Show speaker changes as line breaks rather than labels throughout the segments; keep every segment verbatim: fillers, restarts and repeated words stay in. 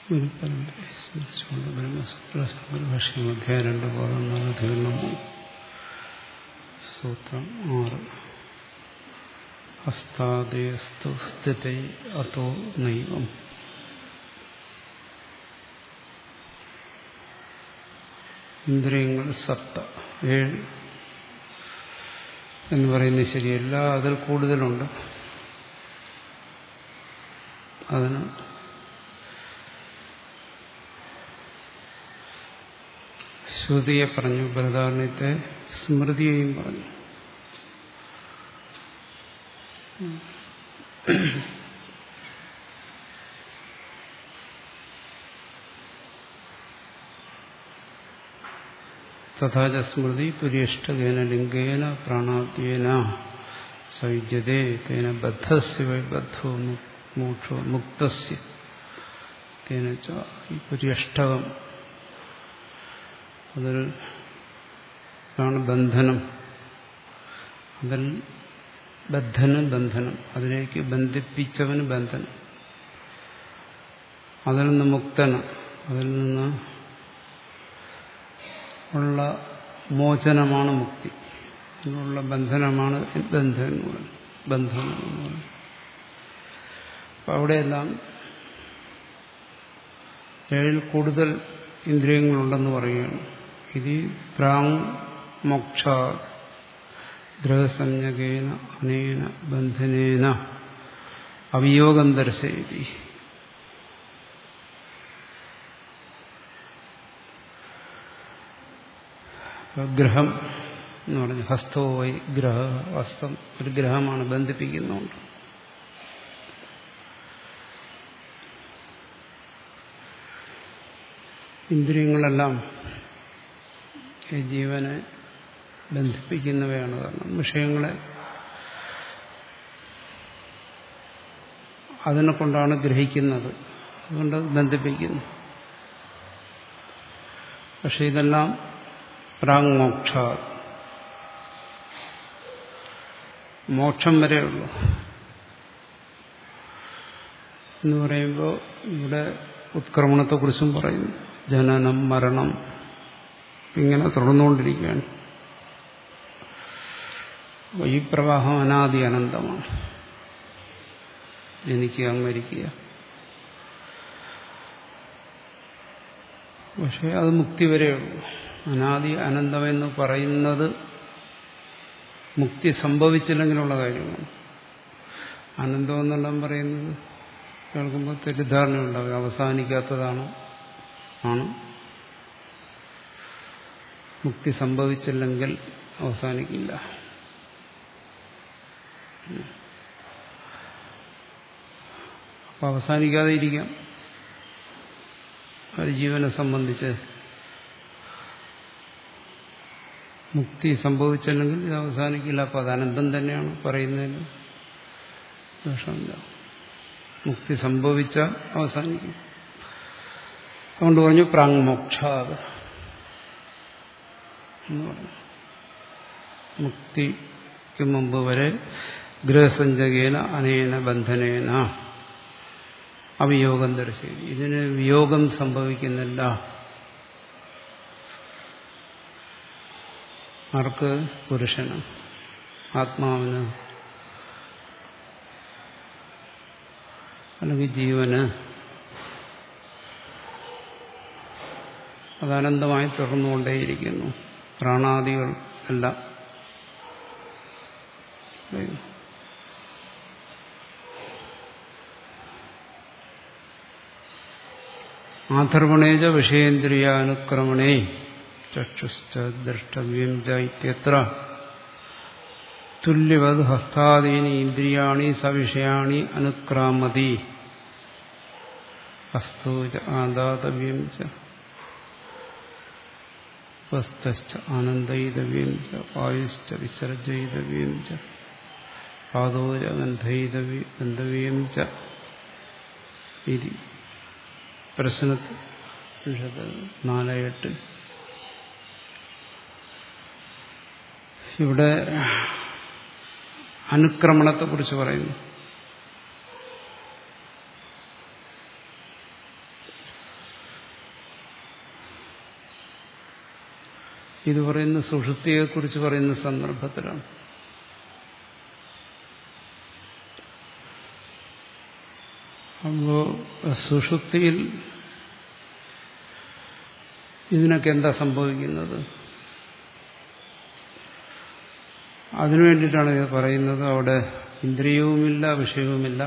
ഗുരുപരമ്പരയെ സ്മരിച്ചുകൊണ്ട് ബ്രഹ്മസൂത്ര സംഗ്രഭാഷ്യം അധ്യായം രണ്ട് പാദം നാല് തീർന്നു. സൂത്രം ആറ്. ഹസ്താദേസ്തു സ്ഥിതൈ അതോ നൈവം. ഇന്ദ്രിയങ്ങൾ സപ്ത ഏഴ് എന്ന് പറയുന്നത് ശരിയല്ല, അതിൽ കൂടുതലുണ്ട്. അതിന് ശ്രുതിയെ പറഞ്ഞു, ബൃഹദാരണ്യത്തെ സ്മൃതിയെയും പറഞ്ഞു. തഥാച സ്മൃതി പുരിഷ്ടകേന ലിംഗേന പ്രാണാദ്യേന സയുജ്യതേ തേന ബദ്ധസ്യ വൈ ബദ്ധോ മോക്ഷോ മുക്തസ്യ തേന ച. ഈ പുരിഷ്ടകം അതിൽ ആണ് ബന്ധനം, അതിൽ ബദ്ധന് ബന്ധനം, അതിലേക്ക് ബന്ധിപ്പിച്ചവന് ബന്ധനം, അതിൽ നിന്ന് മുക്തന്, അതിൽ നിന്ന് ഉള്ള മോചനമാണ് മുക്തി, അതിനുള്ള ബന്ധനമാണ് ബന്ധൻ ബന്ധം എന്ന് പറയുന്നത്. അപ്പം അവിടെയെല്ലാം ഏഴിൽ കൂടുതൽ ഇന്ദ്രിയങ്ങളുണ്ടെന്ന് പറയുകയാണ്. ഇത് പ്രാങ് മോക്ഷ ഗ്രഹസംജ്ഞകേന അനേന ബന്ധനേന അവിയോഗം ദർശയതി. ഗ്രഹം എന്ന് പറഞ്ഞു, ഹസ്തോ വൈ ഗ്രഹ, ഹസ്തം ഒരു ഗ്രഹമാണ്, ബന്ധിപ്പിക്കുന്നുണ്ട്. ഇന്ദ്രിയങ്ങളെല്ലാം ഈ ജീവനെ ബന്ധിപ്പിക്കുന്നവയാണ്. കാരണം വിഷയങ്ങളെ അതിനെ കൊണ്ടാണ് ഗ്രഹിക്കുന്നത്, അതുകൊണ്ട് ബന്ധിപ്പിക്കുന്നു. പക്ഷെ ഇതെല്ലാം പ്രാങ് മോക്ഷ, മോക്ഷം വരെയുള്ളൂ എന്ന് പറയുമ്പോൾ ഇവിടെ ഉത്ക്രമണത്തെക്കുറിച്ചും പറയുന്നു. ജനനം മരണം ഇങ്ങനെ തുടർന്നുകൊണ്ടിരിക്കുകയാണ്. ഈ പ്രവാഹം അനാദി അനന്തമാണ്. ജനിക്കുക മരിക്കുക. പക്ഷെ അത് മുക്തി വരെയുള്ളൂ. അനാദി അനന്തമെന്ന് പറയുന്നത് മുക്തി സംഭവിച്ചില്ലെങ്കിലുള്ള കാര്യമാണ്. അനന്തം എന്നെല്ലാം പറയുന്നത് കേൾക്കുമ്പോൾ തെറ്റിദ്ധാരണയുണ്ടാവും, അവസാനിക്കാത്തതാണ് ആണ്. മുക്തി സംഭവിച്ചില്ലെങ്കിൽ അവസാനിക്കില്ല. അപ്പൊ അവസാനിക്കാതെ ഇരിക്കാം. ഒരു ജീവനെ സംബന്ധിച്ച് മുക്തി സംഭവിച്ചില്ലെങ്കിൽ ഇത് അവസാനിക്കില്ല. അപ്പൊ അത് അനന്തം തന്നെയാണ് പറയുന്നതിന് ദോഷമില്ല. മുക്തി സംഭവിച്ചാൽ അവസാനിക്കും. അതുകൊണ്ട് പറഞ്ഞു പ്രാങ് മോക്ഷാത് എന്ന് പറഞ്ഞു. മുക്തിക്ക് മുമ്പ് വരെ ഗൃഹസഞ്ചകേന അനേന ബന്ധനേന അവിയോഗം ദർശിക്കും. ഇതിന് വിയോഗം സംഭവിക്കുന്നില്ല. ആർക്ക്? പുരുഷന്, ആത്മാവിന്, അല്ലെങ്കിൽ ജീവന്. അത് അനന്തമായി തുടർന്നുകൊണ്ടേയിരിക്കുന്നു. പ്രാണാദികൾ എല്ലാം ആധർവണേജ വിഷയേന്ദ്രിയാനുക്രമണേ ചക്ഷുശ്ച ദ്രഷ്ടവ്യം ച ഇത്യത്ര തുല്യവത് ഹസ്താദീനി ഇന്ദ്രിയാണി സവിഷയാണി അനുക്രാമതി. ഹസ്തോ ച ആദാതവ്യം ച ഹസ്തശ്ച ആനന്ദയിതവ്യം ച വായുശ്ച വിസർജയിതവ്യം ച പാദോ ച ഗന്ധയിതവ്യം ച. ഇതി പ്രശ്നത്തിൽ നാല് എട്ട്. ഇവിടെ അനുക്രമണത്തെക്കുറിച്ച് പറയുന്നു. ഇത് പറയുന്ന സുഷുപ്തിയെക്കുറിച്ച് പറയുന്ന സന്ദർഭത്തിലാണ്. അപ്പോ സുഷുപ്തിയിൽ ഇതിനൊക്കെ എന്താ സംഭവിക്കുന്നത്? അതിനു വേണ്ടിയിട്ടാണ് ഇത് പറയുന്നത്. അവിടെ ഇന്ദ്രിയവുമില്ല, വിഷയവുമില്ല.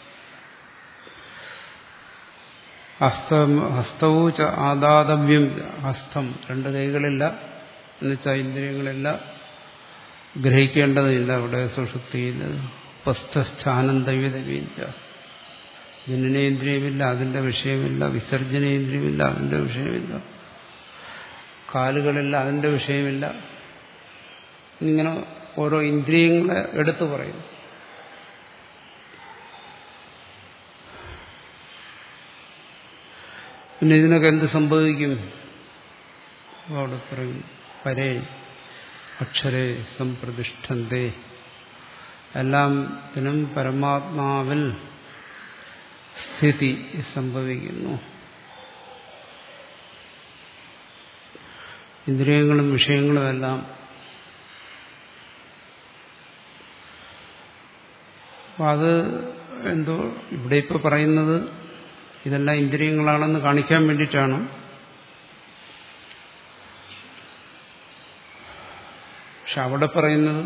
ഹസ്തം ഹസ്തവും ആദാതവ്യം, ഹസ്തം രണ്ട് കൈകളില്ല, എന്നുവെച്ചാൽ ഇന്ദ്രിയങ്ങളില്ല, ഗ്രഹിക്കേണ്ടതില്ല അവിടെ സുഷുപ്തിയിൽ. ഉപസ്ഥസ്ഥാനന്ദവ്യതവീച്ച, ജനനേന്ദ്രിയമില്ല, അതിന്റെ വിഷയമില്ല. വിസർജനേന്ദ്രിയമില്ല, അതിന്റെ വിഷയമില്ല. കാലുകളില്ല, അതിന്റെ വിഷയമില്ല. ഇങ്ങനെ ഓരോ ഇന്ദ്രിയങ്ങളെ എടുത്തു പറയുന്നു. പിന്നെ ഇതിനൊക്കെ എന്ത് സംഭവിക്കും? അവിടെ പറയും പരേ അക്ഷരേ സംപ്രതിഷ്ഠന്തേ, എല്ലാത്തിനും പരമാത്മാവിൽ സ്ഥിതി സംഭവിക്കുന്നു. ഇന്ദ്രിയങ്ങളും വിഷയങ്ങളും എല്ലാം അപ്പം അത് എന്തോ ഇവിടെ ഇപ്പോൾ പറയുന്നത് ഇതെല്ലാം ഇന്ദ്രിയങ്ങളാണെന്ന് കാണിക്കാൻ വേണ്ടിയിട്ടാണ്. പക്ഷെ അവിടെ പറയുന്നത്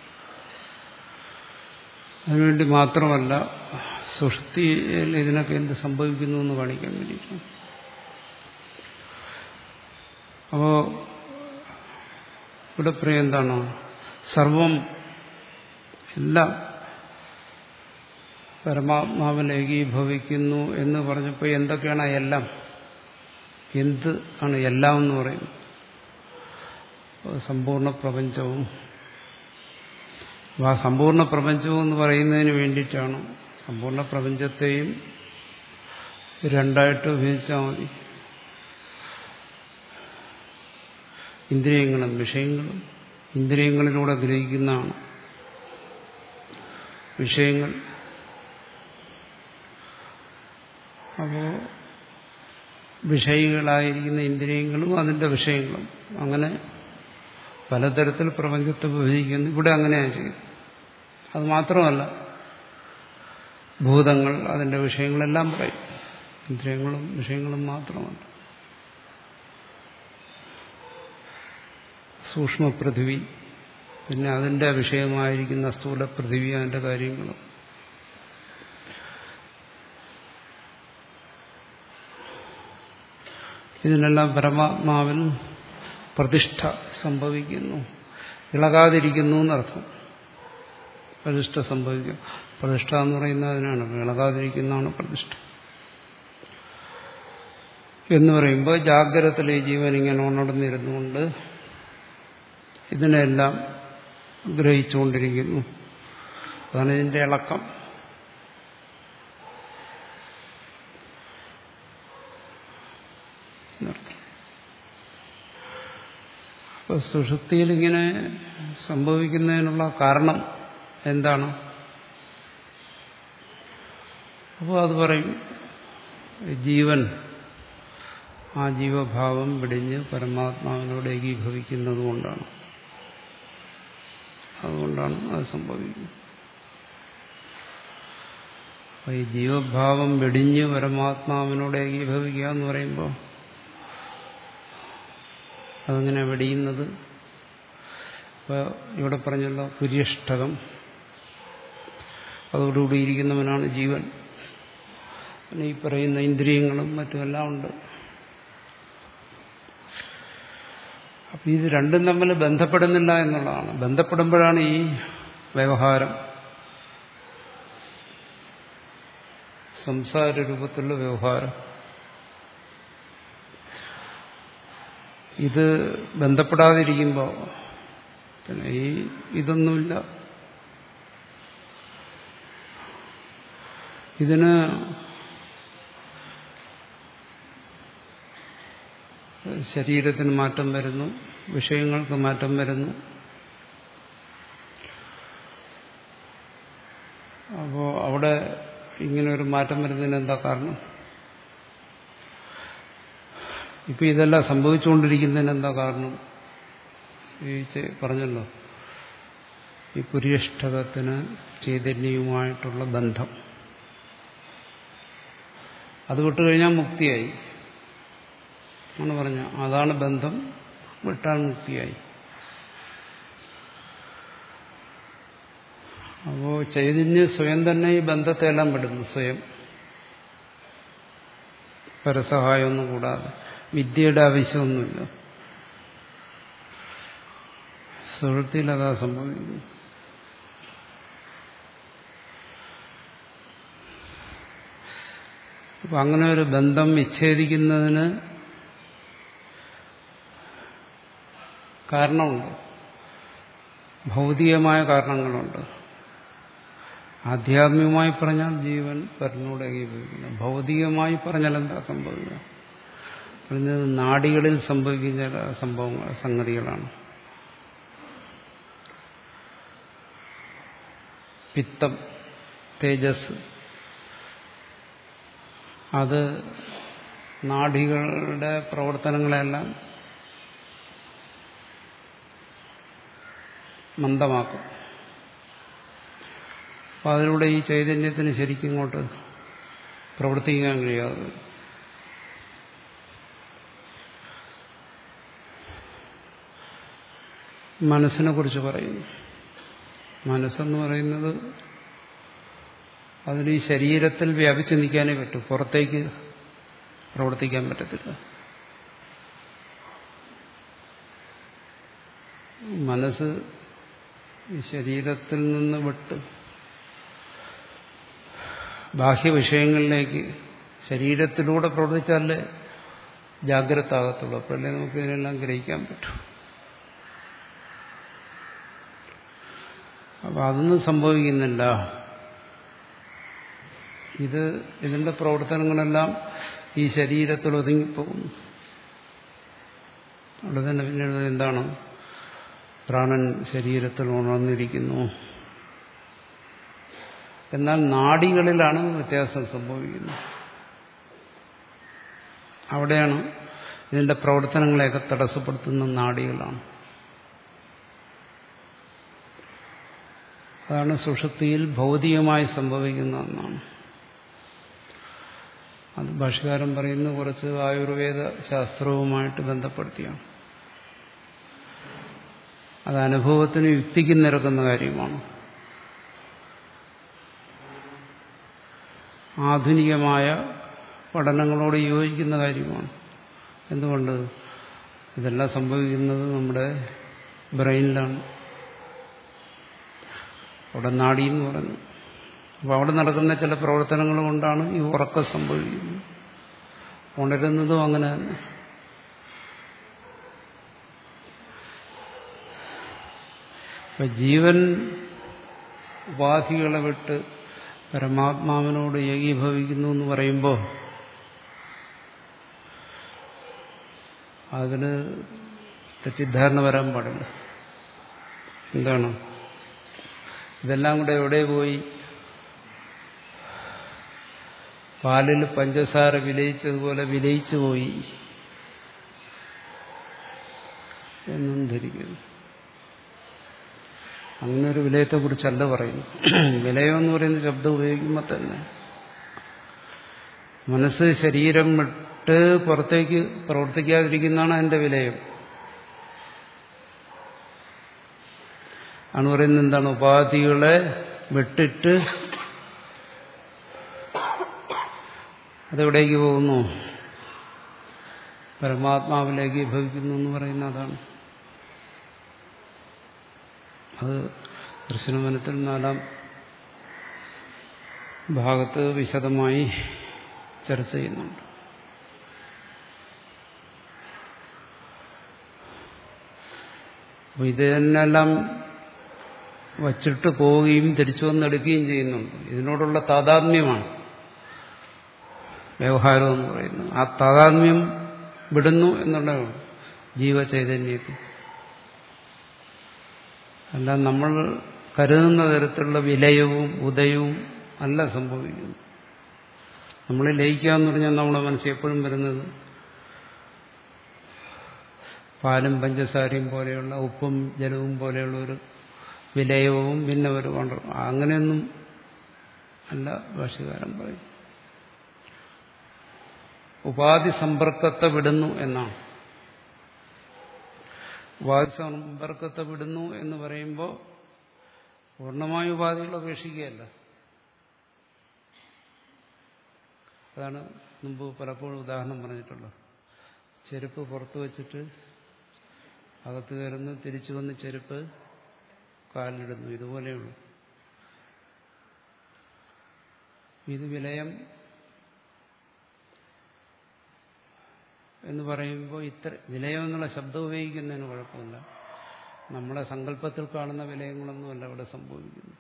അതിനുവേണ്ടി മാത്രമല്ല, സുഷുപ്തിയിൽ ഇതിനൊക്കെ എന്ത് സംഭവിക്കുന്നു എന്ന് കാണിക്കാൻ വേണ്ടിയിട്ടാണ്. അപ്പോ ഇവിടെ പറയും എന്താണോ സർവം എല്ലാം പരമാത്മാവിൽ ഏകീഭവിക്കുന്നു എന്ന് പറഞ്ഞപ്പോൾ എന്തൊക്കെയാണ് എല്ലാം? എന്ത് ആണ് എല്ലാം എന്ന് പറയുന്നത്? സമ്പൂർണ്ണ പ്രപഞ്ചവും. ആ സമ്പൂർണ്ണ പ്രപഞ്ചവും എന്ന് പറയുന്നതിന് വേണ്ടിയിട്ടാണ്. സമ്പൂർണ്ണ പ്രപഞ്ചത്തെയും രണ്ടായിട്ട് വിഭജിച്ചാൽ മതി. ഇന്ദ്രിയങ്ങളും വിഷയങ്ങളും. ഇന്ദ്രിയങ്ങളിലൂടെ ഗ്രഹിക്കുന്നതാണ് വിഷയങ്ങൾ. അപ്പോൾ വിഷയികളായിരിക്കുന്ന ഇന്ദ്രിയങ്ങളും അതിന്റെ വിഷയങ്ങളും അങ്ങനെ പലതരത്തിൽ പ്രപഞ്ചത്തെ വിഭജിക്കുന്നു. ഇവിടെ അങ്ങനെയാണ് ചെയ്യുന്നത്. അത് മാത്രമല്ല, ഭൂതങ്ങൾ അതിന്റെ വിഷയങ്ങളെല്ലാം പറയും. ഇന്ദ്രിയങ്ങളും വിഷയങ്ങളും മാത്രമല്ല, സൂക്ഷ്മപൃഥിവി, പിന്നെ അതിന്റെ വിഷയമായിരിക്കുന്ന സ്ഥൂല പൃഥിവി, അതിന്റെ കാര്യങ്ങളും. ഇതിനെല്ലാം പരമാത്മാവിൽ പ്രതിഷ്ഠ സംഭവിക്കുന്നു. ഇളകാതിരിക്കുന്നു എന്നർത്ഥം. പ്രതിഷ്ഠ സംഭവിക്കും. പ്രതിഷ്ഠ എന്ന് പറയുന്നത് അതിനാണ്. ഇളകാതിരിക്കുന്നതാണ് പ്രതിഷ്ഠ എന്ന് പറയുമ്പോൾ ജാഗ്രതത്തിൽ ഈ ജീവൻ ഇങ്ങനെ ഉണർന്നിരുന്നുകൊണ്ട് ഇതിനെല്ലാം ഗ്രഹിച്ചുകൊണ്ടിരിക്കുന്നു. അതാണ് ഇതിന്റെ ഇളക്കം. അപ്പോൾ സുഷുപ്തിയിൽ ഇങ്ങനെ സംഭവിക്കുന്നതിനുള്ള കാരണം എന്താണ്? അപ്പോൾ അത് പറയും ജീവൻ ആ ജീവഭാവം വെടിഞ്ഞ് പരമാത്മാവിനോട് ഏകീഭവിക്കുന്നത് കൊണ്ടാണ്. അതുകൊണ്ടാണ് അത് സംഭവിക്കുന്നത്. അപ്പോൾ ഈ ജീവഭാവം വെടിഞ്ഞ് പരമാത്മാവിനോട് ഏകീഭവിക്കുക എന്ന് പറയുമ്പോൾ അതങ്ങനെ വെടിയുന്നത്? ഇപ്പോൾ ഇവിടെ പറഞ്ഞല്ലോ പുര്യഷ്ടകം, അതോടുകൂടി ഇരിക്കുന്നവനാണ് ജീവൻ. പിന്നെ ഈ പറയുന്ന ഇന്ദ്രിയങ്ങളും മറ്റുമെല്ലാം ഉണ്ട്. അപ്പം ഇത് രണ്ടും തമ്മിൽ ബന്ധപ്പെടുന്നില്ല എന്നുള്ളതാണ്. ബന്ധപ്പെടുമ്പോഴാണ് ഈ വ്യവഹാരം, സംസാര രൂപത്തിലുള്ള വ്യവഹാരം. ഇത് ബന്ധപ്പെടാതിരിക്കുമ്പോൾ പിന്നെ ഈ ഇതൊന്നുമില്ല. ഇതിന് ശരീരത്തിന് മാറ്റം വരുന്നു, വിഷയങ്ങൾക്ക് മാറ്റം വരുന്നു. അപ്പോൾ അവിടെ ഇങ്ങനെ ഒരു മാറ്റം വരുന്നതിന് എന്താ കാരണം? ഇപ്പം ഇതെല്ലാം സംഭവിച്ചുകൊണ്ടിരിക്കുന്നതിന് എന്താ കാരണം? ഈ പറഞ്ഞല്ലോ ഈ പുരിയഷ്ടകത്തിന് ചൈതന്യവുമായിട്ടുള്ള ബന്ധം അത് വിട്ടുകഴിഞ്ഞാൽ മുക്തിയായി ആണ് പറഞ്ഞ. അതാണ് ബന്ധം, വിട്ടാൽ മുക്തിയായി. അപ്പോ ചൈതന്യം സ്വയം തന്നെ ഈ ബന്ധത്തെ എല്ലാം വിടുന്നു, സ്വയം പരസഹായമൊന്നും കൂടാതെ. വിദ്യയുടെ ആവശ്യമൊന്നുമില്ല. സുഹൃത്തിയിൽ അതാ സംഭവിക്കുന്നു. അപ്പൊ അങ്ങനെ ഒരു ബന്ധം വിച്ഛേദിക്കുന്നതിന് കാരണമുണ്ട്, ഭൗതികമായ കാരണങ്ങളുണ്ട്. ആധ്യാത്മികമായി പറഞ്ഞാൽ ജീവൻ പരനോട് ഏകീഭവിക്കുന്നു. ഭൗതികമായി പറഞ്ഞാൽ എന്താ സംഭവിക്കുക? പറഞ്ഞത് നാഡികളിൽ സംഭവിക്കുന്ന ചില സംഭവങ്ങൾ, സംഗതികളാണ്. പിത്തം, തേജസ്, അത് നാഡികളുടെ പ്രവർത്തനങ്ങളെല്ലാം മന്ദമാക്കും. അപ്പം അതിലൂടെ ഈ ചൈതന്യത്തിന് ശരിക്കും ഇങ്ങോട്ട് പ്രവർത്തിക്കാൻ കഴിയാതെ. മനസ്സിനെ കുറിച്ച് പറയുന്നു. മനസ്സെന്ന് പറയുന്നത് അതിന് ഈ ശരീരത്തിൽ വ്യാപിച്ചു നിൽക്കാനേ പറ്റൂ, പുറത്തേക്ക് പ്രവർത്തിക്കാൻ പറ്റത്തില്ല. മനസ്സ് ഈ ശരീരത്തിൽ നിന്ന് വിട്ട് ബാഹ്യവിഷയങ്ങളിലേക്ക് ശരീരത്തിലൂടെ പ്രവർത്തിച്ചാലേ ജാഗ്രത ആകത്തുള്ളൂ. അപ്പോഴല്ലേ നമുക്ക് ഇതിനെല്ലാം ഗ്രഹിക്കാൻ പറ്റും. അപ്പൊ അതൊന്നും സംഭവിക്കുന്നില്ല. ഇത് ഇതിന്റെ പ്രവർത്തനങ്ങളെല്ലാം ഈ ശരീരത്തിൽ ഒതുങ്ങിപ്പോകുന്നു. അവിടെ തന്നെ പിന്നീട് എന്താണ്? പ്രാണൻ ശരീരത്തിൽ ഉണർന്നിരിക്കുന്നു. എന്നാൽ നാഡികളിലാണ് വ്യത്യാസം സംഭവിക്കുന്നത്. അവിടെയാണ് ഇതിന്റെ പ്രവർത്തനങ്ങളെയൊക്കെ തടസ്സപ്പെടുത്തുന്ന നാഡികളാണ്. അതാണ് സുഷുപ്തിയിൽ ഭൗതികമായി സംഭവിക്കുന്ന ഒന്നാണ്. അത് ഭാഷ്യകാരൻ പറയുന്ന കുറച്ച് ആയുർവേദ ശാസ്ത്രവുമായിട്ട് ബന്ധപ്പെടുത്തിയാണ്. അത് അനുഭവത്തിന് യുക്തിക്ക് നിരക്കുന്ന കാര്യമാണ്. ആധുനികമായ പഠനങ്ങളോട് യോജിക്കുന്ന കാര്യമാണ്. എന്തുകൊണ്ട്? ഇതെല്ലാം സംഭവിക്കുന്നത് നമ്മുടെ ബ്രെയിനിലാണ്. അവിടെ നാഡി എന്ന് പറയുന്നു. അപ്പോൾ അവിടെ നടക്കുന്ന ചില പ്രവർത്തനങ്ങൾ കൊണ്ടാണ് ഈ ഉറക്കം സംഭവിക്കുന്നത്. ഉണരുന്നതും അങ്ങനെ തന്നെ. ഇപ്പൊ ജീവൻ ഉപാധികളെ വിട്ട് പരമാത്മാവിനോട് ഏകീഭവിക്കുന്നു എന്ന് പറയുമ്പോൾ അതിന് തെറ്റിദ്ധാരണ വരാൻ പാടില്ല. എന്താണ്? ഇതെല്ലാം കൂടെ എവിടെ പോയി? പാലിൽ പഞ്ചസാര വിലയിച്ചതുപോലെ വിലയിച്ചു പോയി എന്നും ധരിക്കുന്നു. അങ്ങനെ ഒരു വിലയത്തെക്കുറിച്ചല്ല പറയുന്നു. വിലയം എന്ന് പറയുന്ന ശബ്ദം ഉപയോഗിക്കുമ്പോൾ തന്നെ മനസ്സ് ശരീരം വിട്ട് പുറത്തേക്ക് പ്രവർത്തിക്കാതിരിക്കുന്നതാണ് അതിന്റെ വിലയം. ആണ് പറയുന്നത് എന്താണ്? ഉപാധികളെ വിട്ടിട്ട് അതെവിടേക്ക് പോകുന്നു? പരമാത്മാവിലേക്ക് ഭവിക്കുന്നു എന്ന് പറയുന്ന അതാണ്. അത് ദർശനവനത്തിൽ നാലാം ഭാഗത്ത് വിശദമായി ചർച്ച ചെയ്യുന്നുണ്ട്. അപ്പോൾ ഇതിനെല്ലാം വച്ചിട്ട് പോവുകയും തിരിച്ചു വന്നെടുക്കുകയും ചെയ്യുന്നുണ്ട്. ഇതിനോടുള്ള താതാത്മ്യമാണ് വ്യവഹാരം എന്ന് പറയുന്നത്. ആ താതാത്മ്യം വിടുന്നു എന്നുള്ളതാണ് ജീവചൈതന്യത്തിൽ. അല്ല നമ്മൾ കരുതുന്ന തരത്തിലുള്ള വിലയവും ഉദയവും അല്ല സംഭവിക്കുന്നു. നമ്മൾ ലയിക്കുക എന്ന് പറഞ്ഞാൽ നമ്മുടെ മനസ്സിൽ എപ്പോഴും വരുന്നത് പാലും പഞ്ചസാരയും പോലെയുള്ള ഉപ്പും ജലവും പോലെയുള്ള ഒരു വിലയവും പിന്നെ ഒരു കൊണ്ടു അങ്ങനെയൊന്നും അല്ല ഭാഷ്യകാരൻ പറയും. ഉപാധി സമ്പർക്കത്തെ വിടുന്നു എന്നാണ്. ഉപാധി സമ്പർക്കത്തെ വിടുന്നു എന്ന് പറയുമ്പോൾ പൂർണ്ണമായ ഉപാധികൾ ഉപേക്ഷിക്കുകയല്ല. അതാണ് മുമ്പ് പലപ്പോഴും ഉദാഹരണം പറഞ്ഞിട്ടുള്ളത്. ചെരുപ്പ് പുറത്തു വച്ചിട്ട് അകത്ത് കയറുന്നു, തിരിച്ചു വന്ന് ചെരുപ്പ് കാലിലിടുന്നു. ഇതുപോലെയുള്ളൂ. ഇത് വിലയം എന്ന് പറയുമ്പോൾ ഇത്ര വിലയം എന്നുള്ള ശബ്ദം ഉപയോഗിക്കുന്നതിന് കുഴപ്പമില്ല. നമ്മളെ സങ്കല്പത്തിൽ കാണുന്ന വിലയങ്ങളൊന്നുമല്ല ഇവിടെ സംഭവിക്കുന്നത്.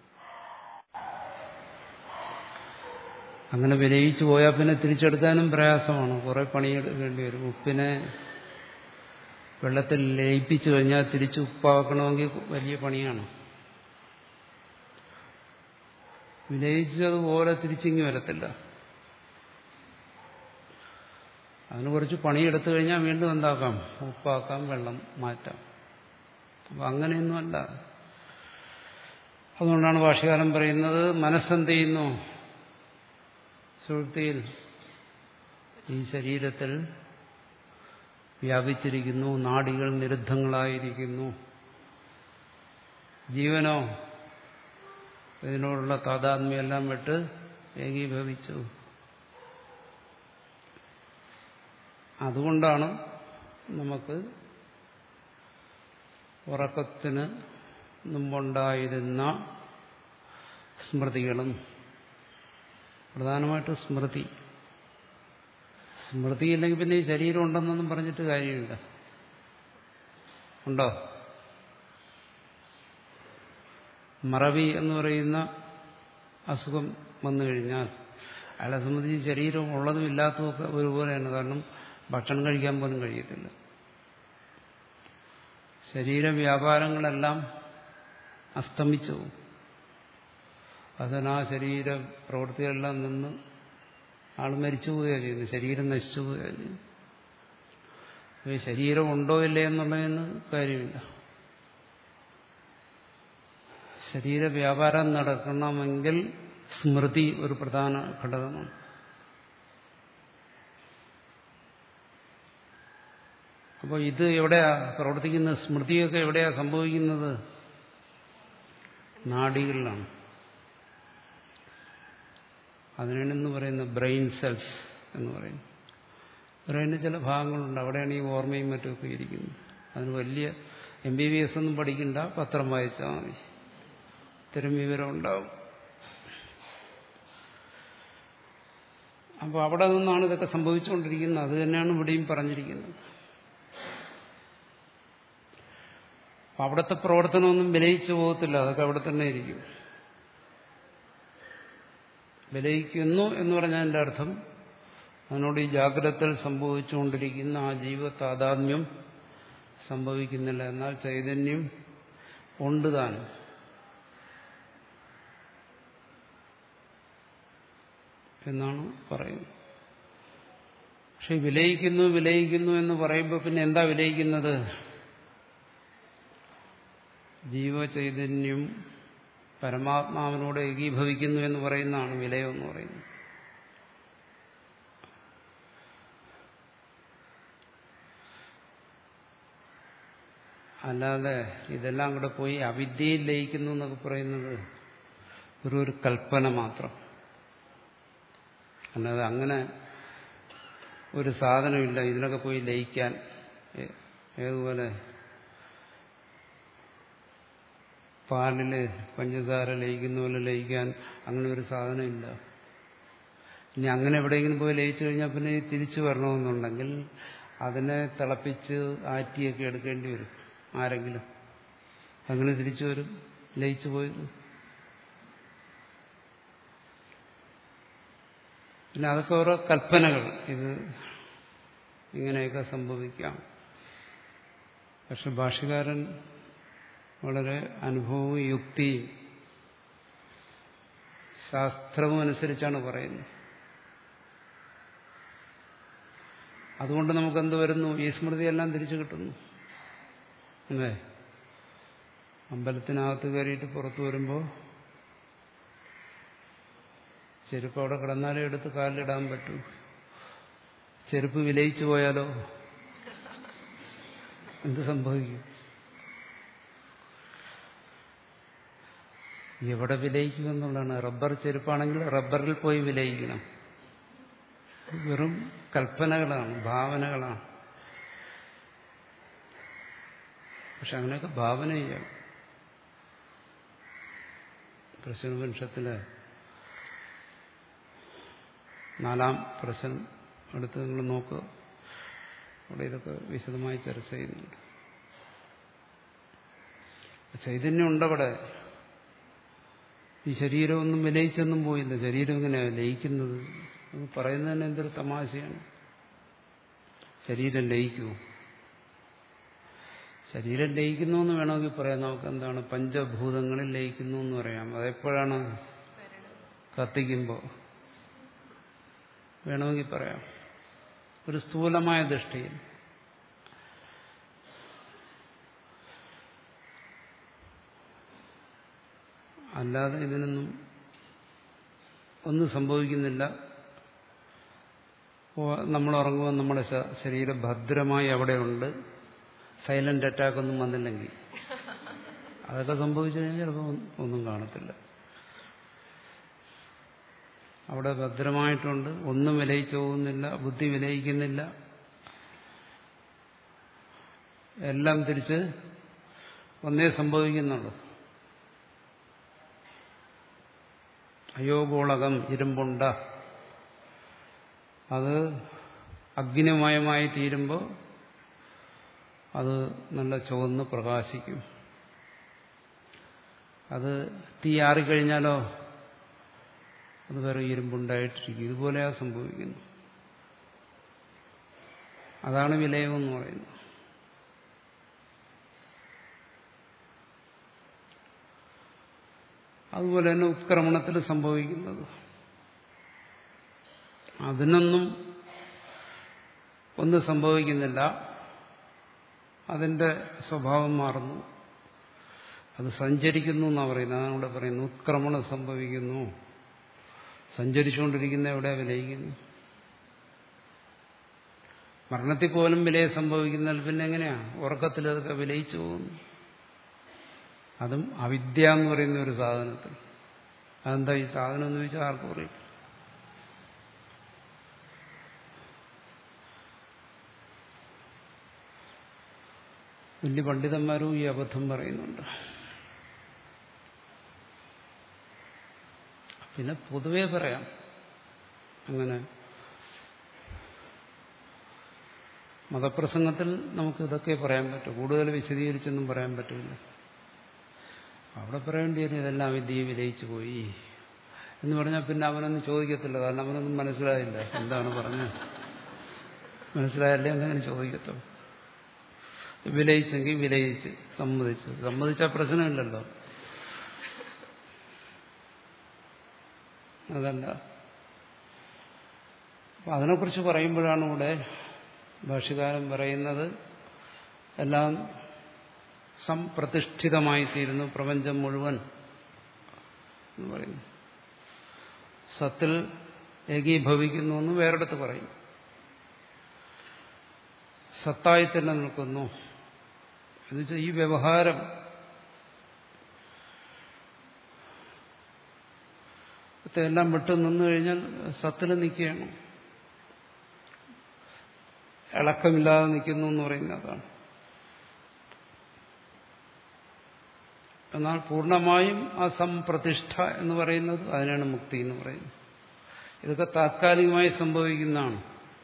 അങ്ങനെ വിലയിച്ചു പോയാൽ പിന്നെ തിരിച്ചെടുക്കാനും പ്രയാസമാണ്. കുറെ പണിയെടുക്കേണ്ടി വരും. ഉപ്പിനെ വെള്ളത്തിൽ ലയിപ്പിച്ചു കഴിഞ്ഞാൽ തിരിച്ച് ഉപ്പാക്കണമെങ്കിൽ വലിയ പണിയാണ്. വിലയിച്ചതുപോലെ തിരിച്ചിങ്ങി വരത്തില്ല. അതിന് കുറച്ച് പണിയെടുത്തു കഴിഞ്ഞാൽ വീണ്ടും എന്താക്കാം? ഉപ്പാക്കാം, വെള്ളം മാറ്റാം. അപ്പം അങ്ങനെയൊന്നുമല്ല. അതുകൊണ്ടാണ് ഭാഷ്യകാരൻ പറയുന്നത്, മനസ്സെന്ത് ചെയ്യുന്നു? സുഷുപ്തിയിൽ ഈ ശരീരത്തിൽ വ്യാപിച്ചിരിക്കുന്നു, നാഡികൾ നിരുദ്ധങ്ങളായിരിക്കുന്നു. ജീവനോ ഇതിനോടുള്ള താതാത്മ്യമെല്ലാം വിട്ട് ഏകീഭവിച്ചു. അതുകൊണ്ടാണ് നമുക്ക് ഉറക്കത്തിന് മുമ്പുണ്ടായിരുന്ന സ്മൃതികളും, പ്രധാനമായിട്ട് സ്മൃതി സ്മൃതിയില്ലെങ്കിൽ പിന്നെ ഈ ശരീരം ഉണ്ടെന്നൊന്നും പറഞ്ഞിട്ട് കാര്യമില്ല. ഉണ്ടോ? മറവി എന്ന് പറയുന്ന അസുഖം വന്നു കഴിഞ്ഞാൽ അയാളെ സംബന്ധിച്ച് ശരീരം ഉള്ളതും ഇല്ലാത്തതുമൊക്കെ ഒരുപോലെയാണ്. കാരണം ഭക്ഷണം കഴിക്കാൻ പോലും കഴിയത്തില്ല. ശരീരവ്യാപാരങ്ങളെല്ലാം അസ്തമിച്ചു. അതിന് ആ ശരീര പ്രവൃത്തികളെല്ലാം നിന്ന് ആൾ മരിച്ചു പോവുകയാണ് ചെയ്യുന്നത്. ശരീരം നശിച്ചു പോവുകയാണ് ചെയ്യുന്നത്. ശരീരം ഉണ്ടോ ഇല്ലേ എന്നുള്ളതിന് കാര്യമില്ല. ശരീരവ്യാപാരം നടക്കണമെങ്കിൽ സ്മൃതി ഒരു പ്രധാന ഘടകമാണ്. അപ്പോൾ ഇത് എവിടെയാ പ്രവർത്തിക്കുന്നത്? സ്മൃതിയൊക്കെ എവിടെയാ സംഭവിക്കുന്നത്? നാഡികളിലാണ്. അതിനാണെന്ന് പറയുന്നത് ബ്രെയിൻ സെൽസ് എന്ന് പറയുന്നത്. ബ്രെയിനിന് ചില ഭാഗങ്ങളുണ്ട്, അവിടെയാണ് ഈ ഓർമ്മയും മറ്റുമൊക്കെ ഇരിക്കുന്നത്. അതിന് വലിയ എം ബി ബി എസ് ഒന്നും പഠിക്കണ്ട, പത്രം വായിച്ചാൽ മതി, ഇത്തരം വിവരം ഉണ്ടാവും. അപ്പോൾ അവിടെ നിന്നാണ് ഇതൊക്കെ സംഭവിച്ചുകൊണ്ടിരിക്കുന്നത്. അത് തന്നെയാണ് ഇവിടെയും പറഞ്ഞിരിക്കുന്നത്. അവിടുത്തെ പ്രവർത്തനമൊന്നും വിലയിച്ചു പോകത്തില്ല, അതൊക്കെ അവിടെ തന്നെ ഇരിക്കും. വിലയിക്കുന്നു എന്ന് പറഞ്ഞാൽ എൻ്റെ അർത്ഥം അതിനോട് ഈ ജാഗ്രതയിൽ സംഭവിച്ചുകൊണ്ടിരിക്കുന്ന ആ ജീവ താതാത്മ്യം സംഭവിക്കുന്നില്ല. എന്നാൽ ചൈതന്യം ഉണ്ട് താനും. എന്നാണ് പറയുന്നത്. പക്ഷെ വിലയിക്കുന്നു വിലയിക്കുന്നു എന്ന് പറയുമ്പോൾ പിന്നെ എന്താ വിലയിക്കുന്നത്? ജീവചൈതന്യം പരമാത്മാവിനോട് ഏകീഭവിക്കുന്നു എന്ന് പറയുന്നതാണ് വിലയം എന്ന് പറയുന്നത്. അല്ലാതെ ഇതെല്ലാം കൂടെ പോയി അവിദ്യയിൽ ലയിക്കുന്നു എന്നൊക്കെ പറയുന്നത് ഒരു ഒരു കൽപ്പന മാത്രം. അല്ലാതെ അങ്ങനെ ഒരു സാധനമില്ല ഇതിനൊക്കെ പോയി ലയിക്കാൻ. ഏതുപോലെ പാലില് പഞ്ചസാര ലയിക്കുന്ന പോലെ ലയിക്കാൻ അങ്ങനെ ഒരു സാധനമില്ല. ഇനി അങ്ങനെ എവിടെയെങ്കിലും പോയി ലയിച്ചു കഴിഞ്ഞാൽ പിന്നെ തിരിച്ചു വരണമെന്നുണ്ടെങ്കിൽ അതിനെ തിളപ്പിച്ച് ആറ്റിയൊക്കെ എടുക്കേണ്ടി വരും ആരെങ്കിലും. അങ്ങനെ തിരിച്ചു വരും, ലയിച്ചു പോയത്. പിന്നെ അതൊക്കെ ഓരോ കൽപ്പനകൾ, ഇത് ഇങ്ങനെയൊക്കെ സംഭവിക്കാം. പക്ഷെ ഭാഷ്യകാരൻ വളരെ അനുഭവവും യുക്തിയും ശാസ്ത്രവും അനുസരിച്ചാണ് പറയുന്നത്. അതുകൊണ്ട് നമുക്കെന്ത് വരുന്നു? ഈ സ്മൃതിയെല്ലാം തിരിച്ചു കിട്ടുന്നു. അല്ലേ? അമ്പലത്തിനകത്ത് കയറിയിട്ട് പുറത്തു വരുമ്പോൾ ചെരുപ്പ് അവിടെ കിടന്നാലേ എടുത്ത് കാലിലിടാൻ പറ്റൂ. ചെരുപ്പ് വിലയിച്ചു പോയാലോ എന്ത് സംഭവിക്കും? എവിടെ വിലയിക്കുമെന്നുള്ളതാണ്. റബ്ബർ ചെരുപ്പാണെങ്കിൽ റബ്ബറിൽ പോയി വിലയിക്കണം. വെറും കൽപ്പനകളാണ്, ഭാവനകളാണ്. പക്ഷെ അങ്ങനെയൊക്കെ ഭാവന ചെയ്യാം. പ്രശ്നോപനിഷത്തിലെ നാലാം പ്രശ്നം എടുത്ത് നിങ്ങൾ നോക്കുക. അവിടെ ഇതൊക്കെ വിശദമായി ചർച്ച ചെയ്യുന്നുണ്ട്. ചൈതന്യം ഉണ്ടവിടെ. ഈ ശരീരമൊന്നും വിലയിച്ചൊന്നും പോയില്ല. ശരീരം എങ്ങനെയാണ് ലയിക്കുന്നത്? അത് പറയുന്നതന്നെ എന്തൊരു തമാശയാണ്. ശരീരം ലയിക്കുമോ? ശരീരം ലയിക്കുന്നു എന്ന് വേണമെങ്കിൽ പറയാം. നമുക്ക് എന്താണ് പഞ്ചഭൂതങ്ങളിൽ ലയിക്കുന്നു എന്ന് പറയാം. അതെപ്പോഴാണ്? കത്തിക്കുമ്പോൾ വേണമെങ്കിൽ പറയാം. ഒരു സ്ഥൂലമായ ദൃഷ്ടിയിൽ. അല്ലാതെ ഇതിനൊന്നും ഒന്നും സംഭവിക്കുന്നില്ല. നമ്മൾ ഉറങ്ങുമ്പോൾ നമ്മുടെ ശരീരം ഭദ്രമായി അവിടെയുണ്ട്. സൈലന്റ് അറ്റാക്ക് ഒന്നും വന്നില്ലെങ്കിൽ അതൊക്കെ സംഭവിച്ചു കഴിഞ്ഞാൽ ചിലപ്പോൾ ഒന്നും കാണത്തില്ല. അവിടെ ഭദ്രമായിട്ടുണ്ട്. ഒന്നും വിലയിച്ചു പോകുന്നില്ല. ബുദ്ധി വിലയിക്കുന്നില്ല. എല്ലാം തിരിച്ച് ഒന്നേ സംഭവിക്കുന്നുള്ളൂ. അയോഗോളകം ഇരുമ്പുണ്ട അത് അഗ്നിമയമായി തീരുമ്പോൾ അത് നല്ല ചുവന്ന് പ്രകാശിക്കും. അത് തീ ആറിക്കഴിഞ്ഞാലോ അത് വേറെ ഇരുമ്പുണ്ടായിട്ടിരിക്കും. ഇതുപോലെയാ സംഭവിക്കുന്നു. അതാണ് വിലയം എന്ന് പറയുന്നത്. അതുപോലെ തന്നെ ഉത്ക്രമണത്തിൽ സംഭവിക്കുന്നത്. അതിനൊന്നും ഒന്നും സംഭവിക്കുന്നില്ല. അതിന്റെ സ്വഭാവം മാറുന്നു. അത് സഞ്ചരിക്കുന്നു എന്നാണ് പറയുന്നത്. അതാണ് ഇവിടെ പറയുന്നത്. ഉത്ക്രമണം സംഭവിക്കുന്നു. സഞ്ചരിച്ചുകൊണ്ടിരിക്കുന്ന എവിടെ വിലയിക്കുന്നു? മരണത്തിൽ പോലും വിലയെ സംഭവിക്കുന്നാൽ പിന്നെ എങ്ങനെയാ ഉറക്കത്തിൽ അതൊക്കെ വിലയിച്ചു പോകുന്നു? അതും അവിദ്യ എന്ന് പറയുന്ന ഒരു സാധനത്തിൽ. അതെന്താ ഈ സാധനം എന്ന് ചോദിച്ചാൽ ആർക്കും അറിയില്ല. വലിയ പണ്ഡിതന്മാരും ഈ അബദ്ധം പറയുന്നുണ്ട്. പിന്നെ പൊതുവേ പറയാം, അങ്ങനെ മതപ്രസംഗത്തിൽ നമുക്ക് ഇതൊക്കെ പറയാൻ പറ്റും. കൂടുതൽ വിശദീകരിച്ചൊന്നും പറയാൻ പറ്റില്ല. അവിടെ പറയേണ്ടി വരും ഇതെല്ലാം വിദ്യയെ വിലയിച്ചു പോയി എന്ന് പറഞ്ഞാൽ പിന്നെ അവനൊന്നും ചോദിക്കത്തില്ല. കാരണം അവനൊന്നും മനസ്സിലായില്ല എന്താണ് പറഞ്ഞത്. മനസ്സിലായല്ലേ എന്തെങ്കിലും ചോദിക്കത്തുള്ളൂ. വിലയിച്ചെങ്കിൽ വിലയിച്ച് സമ്മതിച്ചു. സമ്മതിച്ചാൽ പ്രശ്നമില്ലല്ലോ. അതല്ല. അപ്പം അതിനെക്കുറിച്ച് പറയുമ്പോഴാണ് ഇവിടെ ഭാഷ്യകാരൻ പറയുന്നത് എല്ലാം സംപ്രതിഷ്ഠിതമായിത്തീരുന്നു പ്രപഞ്ചം മുഴുവൻ എന്ന് പറയുന്നു. സത്തിൽ ഏകീഭവിക്കുന്നു എന്ന് വേറെടുത്ത് പറയും. സത്തായി തന്നെ നിൽക്കുന്നു എന്നുവെച്ചാൽ ഈ വ്യവഹാരം എല്ലാം വിട്ടു നിന്നു കഴിഞ്ഞാൽ സത്തിൽ നിൽക്കുകയാണ്. ഇളക്കമില്ലാതെ നിൽക്കുന്നു എന്ന് പറയുന്നത് അതാണ്. എന്നാൽ പൂർണ്ണമായും അസംപ്രതിഷ്ഠ എന്ന് പറയുന്നത് അതിനാണ് മുക്തി എന്ന് പറയുന്നത്. ഇതൊക്കെ താത്കാലികമായി സംഭവിക്കുന്നതാണ്.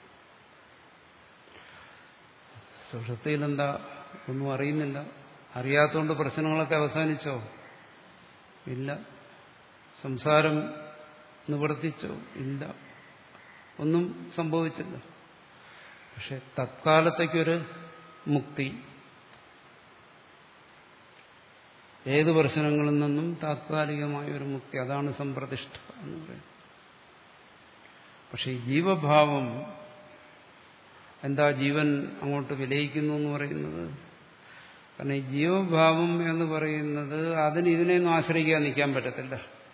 സുഷുപ്തിയിൽ എന്താ ഒന്നും അറിയുന്നില്ല. അറിയാത്തതുകൊണ്ട് പ്രശ്നങ്ങളൊക്കെ അവസാനിച്ചോ? ഇല്ല. സംസാരം നിവർത്തിച്ചോ? ഇല്ല. ഒന്നും സംഭവിച്ചില്ല. പക്ഷെ തത്കാലത്തേക്കൊരു മുക്തി, ഏത് പ്രശ്നങ്ങളിൽ നിന്നും താത്കാലികമായ ഒരു മുക്തി, അതാണ് സംപ്രതിഷ്ഠ എന്ന് പറയുന്നത്. പക്ഷെ ഈ ജീവഭാവം എന്താ, ജീവൻ അങ്ങോട്ട് വിലയിക്കുന്നു എന്ന് പറയുന്നത് കാരണം ഈ ജീവഭാവം എന്ന് പറയുന്നത് അതിന് ഇതിനെയൊന്നും ആശ്രയിക്കാൻ നിൽക്കാൻ പറ്റത്തില്ല.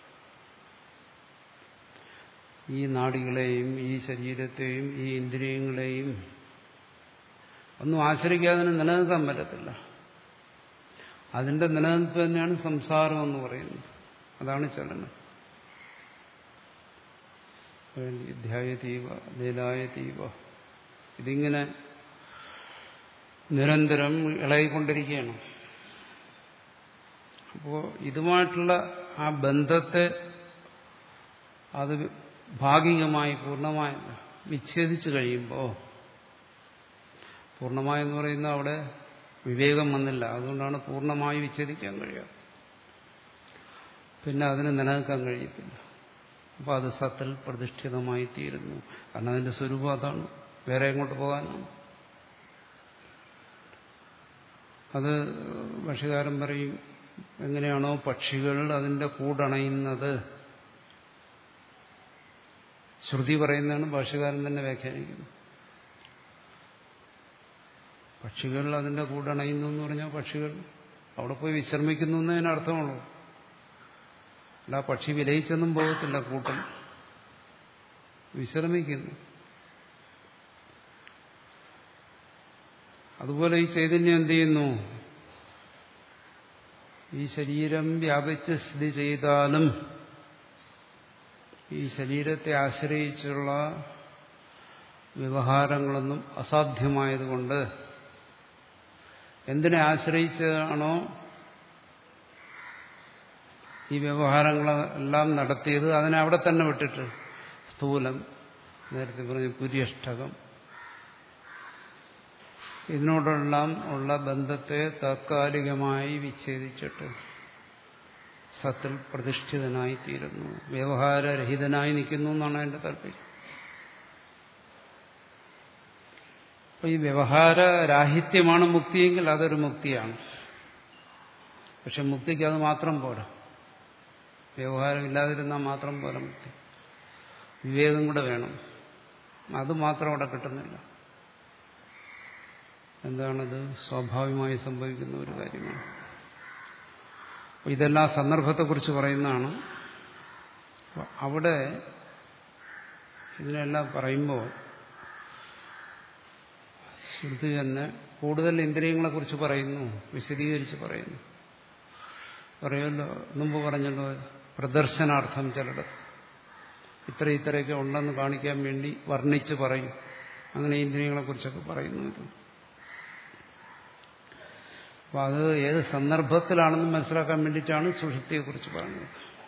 ഈ നാഡികളെയും ഈ ശരീരത്തെയും ഈ ഇന്ദ്രിയങ്ങളെയും ഒന്നും ആശ്രയിക്കാതെ നിലനിൽക്കാൻ പറ്റത്തില്ല. അതിന്റെ നിലനിൽപ്പ് തന്നെയാണ് സംസാരം എന്ന് പറയുന്നത്. അതാണ് ചലനം. ധ്യായതീവ ലീലായതീവ ഇതിങ്ങനെ നിരന്തരം ഇളകിക്കൊണ്ടിരിക്കുകയാണ്. അപ്പോൾ ഇതുമായിട്ടുള്ള ആ ബന്ധത്തെ അത് ഭാഗികമായി പൂർണ്ണമായി വിച്ഛേദിച്ചു കഴിയുമ്പോൾ, പൂർണ്ണമായെന്ന് പറയുന്നത് അവിടെ വിവേകം വന്നില്ല, അതുകൊണ്ടാണ് പൂർണ്ണമായി വിച്ഛേദിക്കാൻ കഴിയുക. പിന്നെ അതിന് നിലനിൽക്കാൻ കഴിയത്തില്ല. അപ്പോൾ അത് സത്തിൽ പ്രതിഷ്ഠിതമായി തീരുന്നു. കാരണം അതിന്റെ സ്വരൂപം അതാണ്, വേറെ എങ്ങോട്ട് പോകാനാണ്. അത് ഭാഷ്യകാരൻ പറയും, എങ്ങനെയാണോ പക്ഷികൾ അതിന്റെ കൂടണയുന്നത്, ശ്രുതി പറയുന്നതാണ് ഭാഷ്യകാരൻ തന്നെ വ്യാഖ്യാനിക്കുന്നത്. പക്ഷികൾ അതിന്റെ കൂടണയുന്നു എന്ന് പറഞ്ഞാൽ പക്ഷികൾ അവിടെ പോയി വിശ്രമിക്കുന്നു എന്നതിന് അർത്ഥമുള്ളൂ. അല്ല പക്ഷി വിലയിച്ചൊന്നും പോകത്തില്ല, കൂട്ടം വിശ്രമിക്കുന്നു. അതുപോലെ ഈ ചൈതന്യം എന്ത് ചെയ്യുന്നു? ഈ ശരീരം വ്യാപിച്ച് സ്ഥിതി ചെയ്താലും ഈ ശരീരത്തെ ആശ്രയിച്ചുള്ള വ്യവഹാരങ്ങളൊന്നും അസാധ്യമായതുകൊണ്ട് എന്തിനെ ആശ്രയിച്ചാണോ ഈ വ്യവഹാരങ്ങളെല്ലാം നടത്തിയത് അതിനെ അവിടെ തന്നെ വിട്ടിട്ട് സ്ഥൂലം, നേരത്തെ പറഞ്ഞ പുര്യഷ്ടകം, ഇതിനോടെല്ലാം ഉള്ള ബന്ധത്തെ താത്കാലികമായി വിച്ഛേദിച്ചിട്ട് സത്തിൽ പ്രതിഷ്ഠിതനായി തീരുന്നു, വ്യവഹാരരഹിതനായി നിൽക്കുന്നു എന്നാണ് അതിന്റെ താല്പര്യം. അപ്പൊ ഈ വ്യവഹാരരാഹിത്യമാണ് മുക്തിയെങ്കിൽ അതൊരു മുക്തിയാണ്. പക്ഷെ മുക്തിക്ക് അത് മാത്രം പോരാ, വ്യവഹാരമില്ലാതിരുന്നാൽ മാത്രം പോരാ മുക്തി, വിവേകം കൂടെ വേണം. അത് മാത്രം അവിടെ കിട്ടുന്നില്ല. എന്താണത്? സ്വാഭാവികമായി സംഭവിക്കുന്ന ഒരു കാര്യമാണ്. ഇതെല്ലാം സന്ദർഭത്തെക്കുറിച്ച് പറയുന്നതാണ്. അവിടെ ഇതിനെല്ലാം പറയുമ്പോൾ ശ്രുതി തന്നെ കൂടുതൽ ഇന്ദ്രിയങ്ങളെക്കുറിച്ച് പറയുന്നു, വിശദീകരിച്ച് പറയുന്നു. പറയുമല്ലോ, മുമ്പ് പറഞ്ഞല്ലോ, പ്രദർശനാർത്ഥം ചിലത് ഇത്ര ഇത്രയൊക്കെ ഉണ്ടെന്ന് കാണിക്കാൻ വേണ്ടി വർണ്ണിച്ച് പറയും. അങ്ങനെ ഇന്ദ്രിയങ്ങളെക്കുറിച്ചൊക്കെ പറയുന്നു. ഇത് അപ്പം അത് ഏത് സന്ദർഭത്തിലാണെന്ന് മനസ്സിലാക്കാൻ വേണ്ടിയിട്ടാണ് സുഷുപ്തിയെക്കുറിച്ച് പറഞ്ഞത്.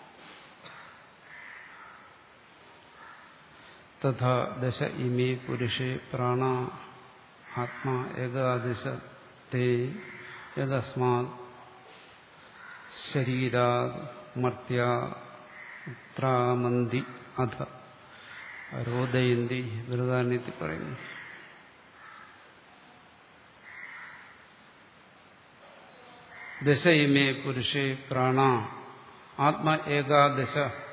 തഥാ ദശ ഇമേ പുരുഷേ പ്രാണ ആത്മാ ഏകാദശ തേ യദസ്മാത് ശരീരാത് മർത്യ ഉത്രാമന്തി അധ രോദയന്തി ബൃഹദാരണ്യത്തിൽ പറയുന്നു. ദശ ഇമേ പുരുഷേ പ്രാണ ആത്മ ഏകാദശ,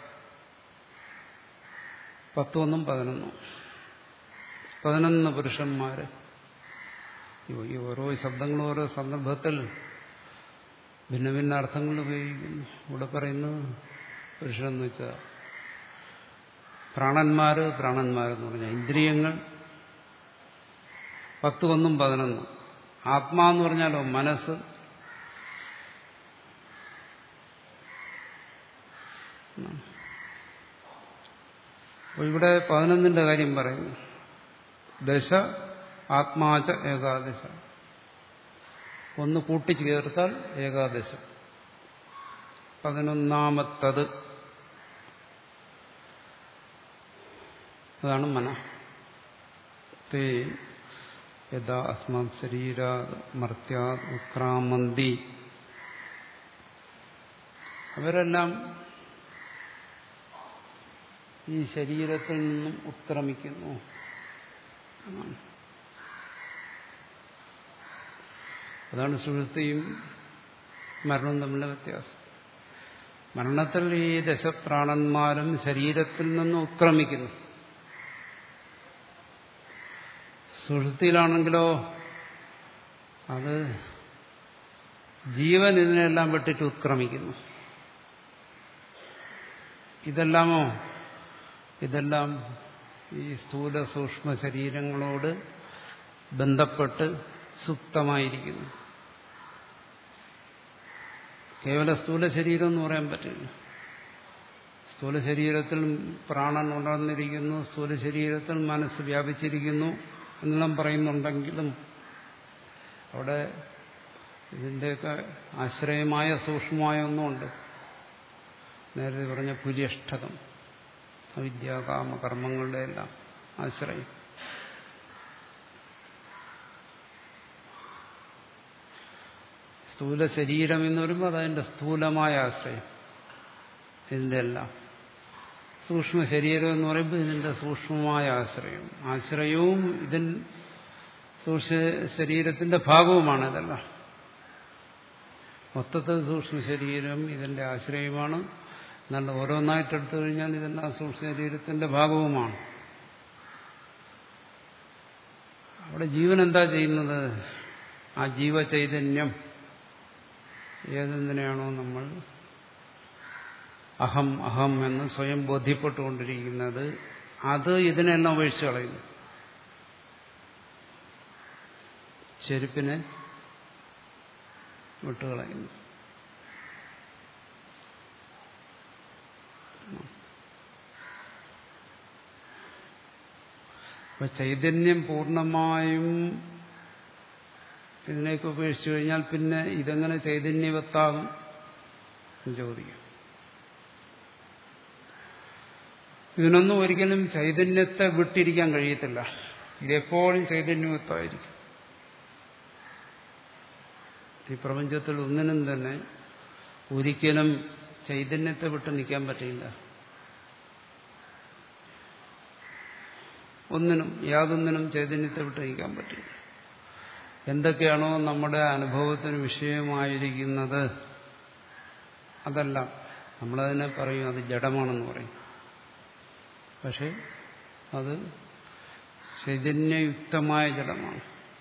പത്തൊന്നും പതിനൊന്നും പതിനൊന്ന് പുരുഷന്മാര്. ഈ ഓരോ ശബ്ദങ്ങളും ഓരോ സന്ദർഭത്തിൽ ഭിന്ന ഭിന്ന അർത്ഥങ്ങൾ ഉപയോഗിക്കുന്നു. ഇവിടെ പറയുന്നത് പുരുഷനെന്ന് വെച്ചാൽ പ്രാണന്മാര്, പ്രാണന്മാരെന്ന് പറഞ്ഞാൽ ഇന്ദ്രിയങ്ങൾ. പത്ത് ഒന്നും പതിനൊന്നും. ആത്മാന്ന് പറഞ്ഞാലോ മനസ്സ്. അപ്പോൾ ഇവിടെ പതിനൊന്നിന്റെ കാര്യം പറയുന്നു. ദശ ആത്മാച ഏകാദശ, ഒന്ന് കൂട്ടിച്ചേർത്താൽ ഏകാദശം. പതിനൊന്നാമത്തത് അതാണ് മന. തേ യഥാ അസ്മാത് ശരീരാത് മർത്യാത് ഉത്ക്രാമന്തി, അവരെല്ലാം ഈ ശരീരത്തിൽ നിന്നും ഉത്ക്രമിക്കുന്നു. അതാണ് സുഷുപ്തിയും മരണവും തമ്മിലുള്ള വ്യത്യാസം. മരണത്തിൽ ഈ ദശപ്രാണന്മാരും ശരീരത്തിൽ നിന്ന് ഉത്ക്രമിക്കുന്നു. സുഷുപ്തിയിലാണെങ്കിലോ അത് ജീവൻ ഇതിനെല്ലാം വിട്ടിട്ട് ഉത്ക്രമിക്കുന്നു. ഇതെല്ലാമോ ഇതെല്ലാം ഈ സ്ഥൂല സൂക്ഷ്മ ശരീരങ്ങളോട് ബന്ധപ്പെട്ട് സുപ്തമായിരിക്കുന്നു. കേവല സ്ഥൂല ശരീരം എന്ന് പറയാൻ പറ്റില്ല. സ്ഥൂല ശരീരത്തിൽ പ്രാണൻ ഉണർന്നിരിക്കുന്നു, സ്ഥൂല ശരീരത്തിൽ മനസ്സ് വ്യാപിച്ചിരിക്കുന്നു എന്നെല്ലാം പറയുന്നുണ്ടെങ്കിലും അവിടെ ഇതിൻ്റെയൊക്കെ ആശ്രയമായ സൂക്ഷ്മമായ ഒന്നുമുണ്ട്. നേരത്തെ പറഞ്ഞ പുര്യഷ്ടകം, അവിദ്യാകാമ കർമ്മങ്ങളുടെ എല്ലാം ആശ്രയം. സ്ഥൂല ശരീരം എന്ന് പറയുമ്പോൾ അതതിൻ്റെ സ്ഥൂലമായ ആശ്രയം ഇതിൻ്റെ എല്ലാം. സൂക്ഷ്മ ശരീരം എന്ന് പറയുമ്പോൾ ഇതിൻ്റെ സൂക്ഷ്മമായ ആശ്രയം. ആശ്രയവും ഇതിൻ സൂക്ഷ്മ ശരീരത്തിന്റെ ഭാഗവുമാണ് ഇതെല്ലാം. മൊത്തത്തിൽ സൂക്ഷ്മ ശരീരം ഇതിന്റെ ആശ്രയമാണ്. എന്നാൽ ഓരോന്നായിട്ട് എടുത്തു കഴിഞ്ഞാൽ ഇതെല്ലാം സൂക്ഷ്മ ശരീരത്തിന്റെ ഭാഗവുമാണ്. അവിടെ ജീവൻ എന്താ ചെയ്യുന്നത്? ആ ജീവചൈതന്യം ഏതെന്തിനാണോ നമ്മൾ അഹം അഹം എന്ന് സ്വയം ബോധ്യപ്പെട്ടുകൊണ്ടിരിക്കുന്നത്, അത് ഇതിനെല്ലാം ഉപേക്ഷിച്ച് കളയുന്നു. ചെരുപ്പിനെ വിട്ടുകളയുന്നു. അപ്പൊ ചൈതന്യം പൂർണ്ണമായും ഇതിനേക്ക് ഉപേക്ഷിച്ചു കഴിഞ്ഞാൽ പിന്നെ ഇതെങ്ങനെ ചൈതന്യവത്താകും എന്ന് ചോദിക്കും. ഇതിനൊന്നും ഒരിക്കലും ചൈതന്യത്തെ വിട്ടിരിക്കാൻ കഴിയത്തില്ല. ഇതെപ്പോഴും ചൈതന്യവത്തായിരിക്കും. ഈ പ്രപഞ്ചത്തിൽ ഒന്നിനും തന്നെ ഒരിക്കലും ചൈതന്യത്തെ വിട്ട് നിൽക്കാൻ പറ്റില്ല. ഒന്നിനും യാതൊന്നിനും ചൈതന്യത്തെ വിട്ട് നിൽക്കാൻ പറ്റില്ല. എന്തൊക്കെയാണോ നമ്മുടെ അനുഭവത്തിന് വിഷയമായിരിക്കുന്നത് അതെല്ലാം നമ്മളതിനെ പറയും അത് ജഡമാണെന്ന് പറയും. പക്ഷെ അത് ചൈതന്യയുക്തമായ ജഡമാണ്.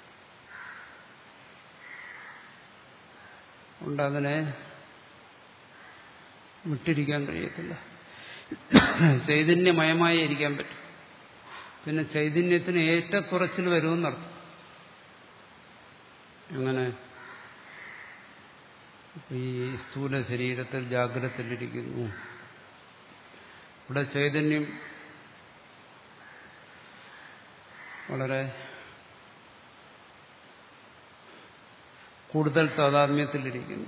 അതുകൊണ്ട് അതിനെ വിട്ടിരിക്കാൻ കഴിയത്തില്ല. ചൈതന്യമയമായി ഇരിക്കാൻ പറ്റും. പിന്നെ ചൈതന്യത്തിന് ഏറ്റക്കുറച്ചിൽ വരുമെന്നർത്ഥം. അങ്ങനെ ഈ സ്ഥൂല ശരീരത്തിൽ ജാഗ്രതയിലിരിക്കുന്നു. ഇവിടെ ചൈതന്യം വളരെ കൂടുതൽ താതാത്മ്യത്തിലിരിക്കുന്നു.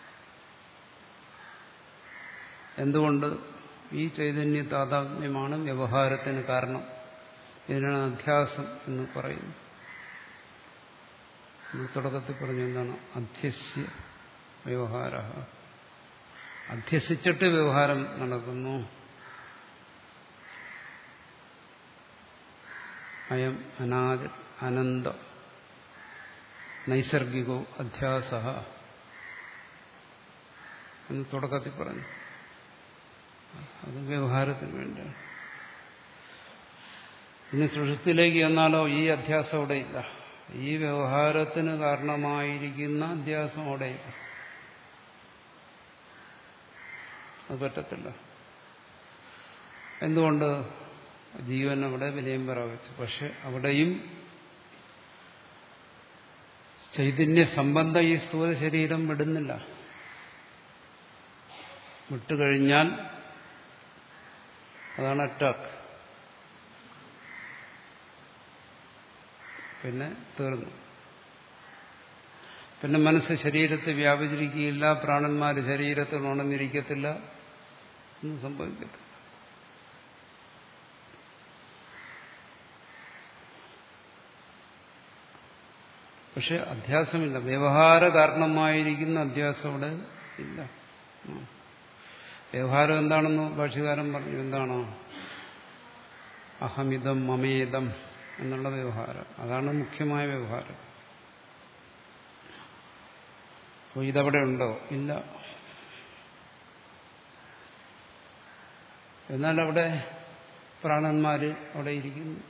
എന്തുകൊണ്ട്? ഈ ചൈതന്യ താതാത്മ്യമാണ് വ്യവഹാരത്തിന് കാരണം. ഇതിനാണ് അധ്യാസം എന്ന് പറയുന്നത്. തുടക്കത്തിൽ പറഞ്ഞു എന്താണ്? അധ്യസ്യ വ്യവഹാര. അധ്യസിച്ചിട്ട് വ്യവഹാരം നടക്കുന്നു. അയം അനാദി അനന്ത നൈസർഗികോ അധ്യാസ എന്ന് തുടക്കത്തിൽ പറഞ്ഞു. അത് വ്യവഹാരത്തിന് വേണ്ടിയാണ്. ഇനി സുഷുപ്തിയിലേക്ക് ചെന്നാലോ ഈ അധ്യാസം അവിടെ ഇല്ല. ഈ വ്യവഹാരത്തിന് കാരണമായിരിക്കുന്ന അധ്യാസം അവിടെയില്ല. അത് പറ്റത്തില്ല. എന്തുകൊണ്ട്? ജീവൻ അവിടെ വിലയം പ്രാപിച്ചു. പക്ഷെ അവിടെയും ചൈതന്യ സംബന്ധം ഈ സ്ഥൂല ശരീരം വിടുന്നില്ല. വിട്ടുകഴിഞ്ഞാൽ അതാണ് അറ്റാക്ക്. പിന്നെ തീർന്നു. പിന്നെ മനസ്സ് ശരീരത്തെ വ്യാപിച്ചിരിക്കുകയില്ല. പ്രാണന്മാര് ശരീരത്തിൽ ഉണർന്നിരിക്കത്തില്ല. ഒന്നും സംഭവിക്കത്തില്ല. പക്ഷെ അധ്യാസമില്ല. വ്യവഹാര കാരണമായിരിക്കുന്ന അധ്യാസം അവിടെ ഇല്ല. വ്യവഹാരം എന്താണെന്ന് ഭാഷ്യകാരൻ പറഞ്ഞു. എന്താണോ? അഹമിതം മമേദം എന്നുള്ള വ്യവഹാരം. അതാണ് മുഖ്യമായ വ്യവഹാരം. അപ്പോൾ ഇതവിടെ ഉണ്ടോ? ഇല്ല. എന്നാൽ അവിടെ പ്രാണന്മാര് അവിടെ ഇരിക്കുന്നു.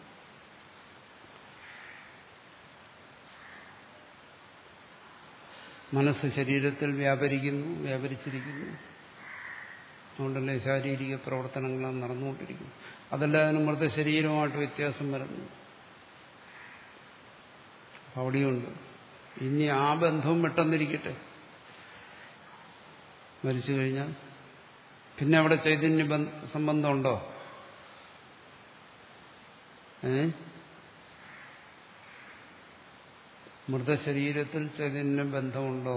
മനസ്സ് ശരീരത്തിൽ വ്യാപരിക്കുന്നു, വ്യാപരിച്ചിരിക്കുന്നു. അതുകൊണ്ടല്ലേ ശാരീരിക പ്രവർത്തനങ്ങളാണ് നടന്നുകൊണ്ടിരിക്കുന്നു. അതല്ല അതിന് മൃതശരീരവുമായിട്ട് വ്യത്യാസം വരുന്നു. അവിടെയുണ്ട്. ഇനി ആ ബന്ധവും പെട്ടെന്നിരിക്കട്ടെ, മരിച്ചു കഴിഞ്ഞാൽ പിന്നെ അവിടെ ചൈതന്യ സംബന്ധമുണ്ടോ? ഏ മൃതശരീരത്തിൽ ചൈതന്യ ബന്ധമുണ്ടോ?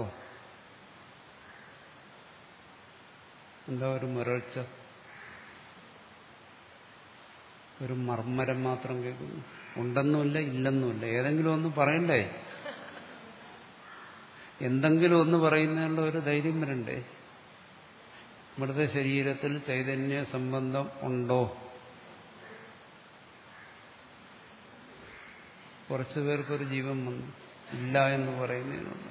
എന്താ ഒരു മുരൾച്ച, ഒരു മർമ്മരം മാത്രം കേൾക്കുന്നു. ഉണ്ടെന്നുമില്ല, ഇല്ലെന്നുമില്ല. ഏതെങ്കിലും ഒന്ന് പറയണ്ടേ? എന്തെങ്കിലും ഒന്ന് പറയുന്നതിനുള്ള ഒരു ധൈര്യം വരണ്ടേ? മൃതശരീരത്തിൽ ചൈതന്യ സംബന്ധം ഉണ്ടോ? കുറച്ചു പേർക്കൊരു ജീവൻ വന്നു, ഇല്ല എന്ന് പറയുന്നതിനുള്ള.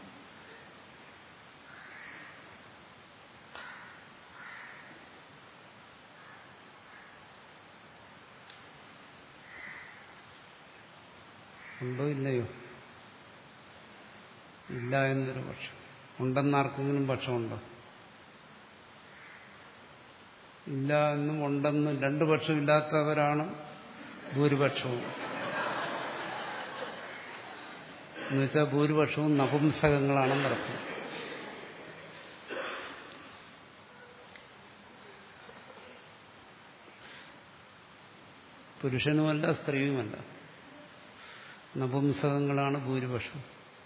ഉണ്ടോ ഇല്ലയോ? ഇല്ല എന്നൊരു പക്ഷം. ഉണ്ടെന്നാർക്കെങ്കിലും പക്ഷമുണ്ടോ? ഇല്ല എന്നും ഉണ്ടെന്നും രണ്ടു പക്ഷം ഇല്ലാത്തവരാണ് ഭൂരിപക്ഷവും. എന്നുവെച്ചാൽ ഭൂരിപക്ഷവും നപുംസകങ്ങളാണെന്ന് അർത്ഥം. പുരുഷനുമല്ല സ്ത്രീയുമല്ല, നപുംസകങ്ങളാണ് ഭൂരിപക്ഷം.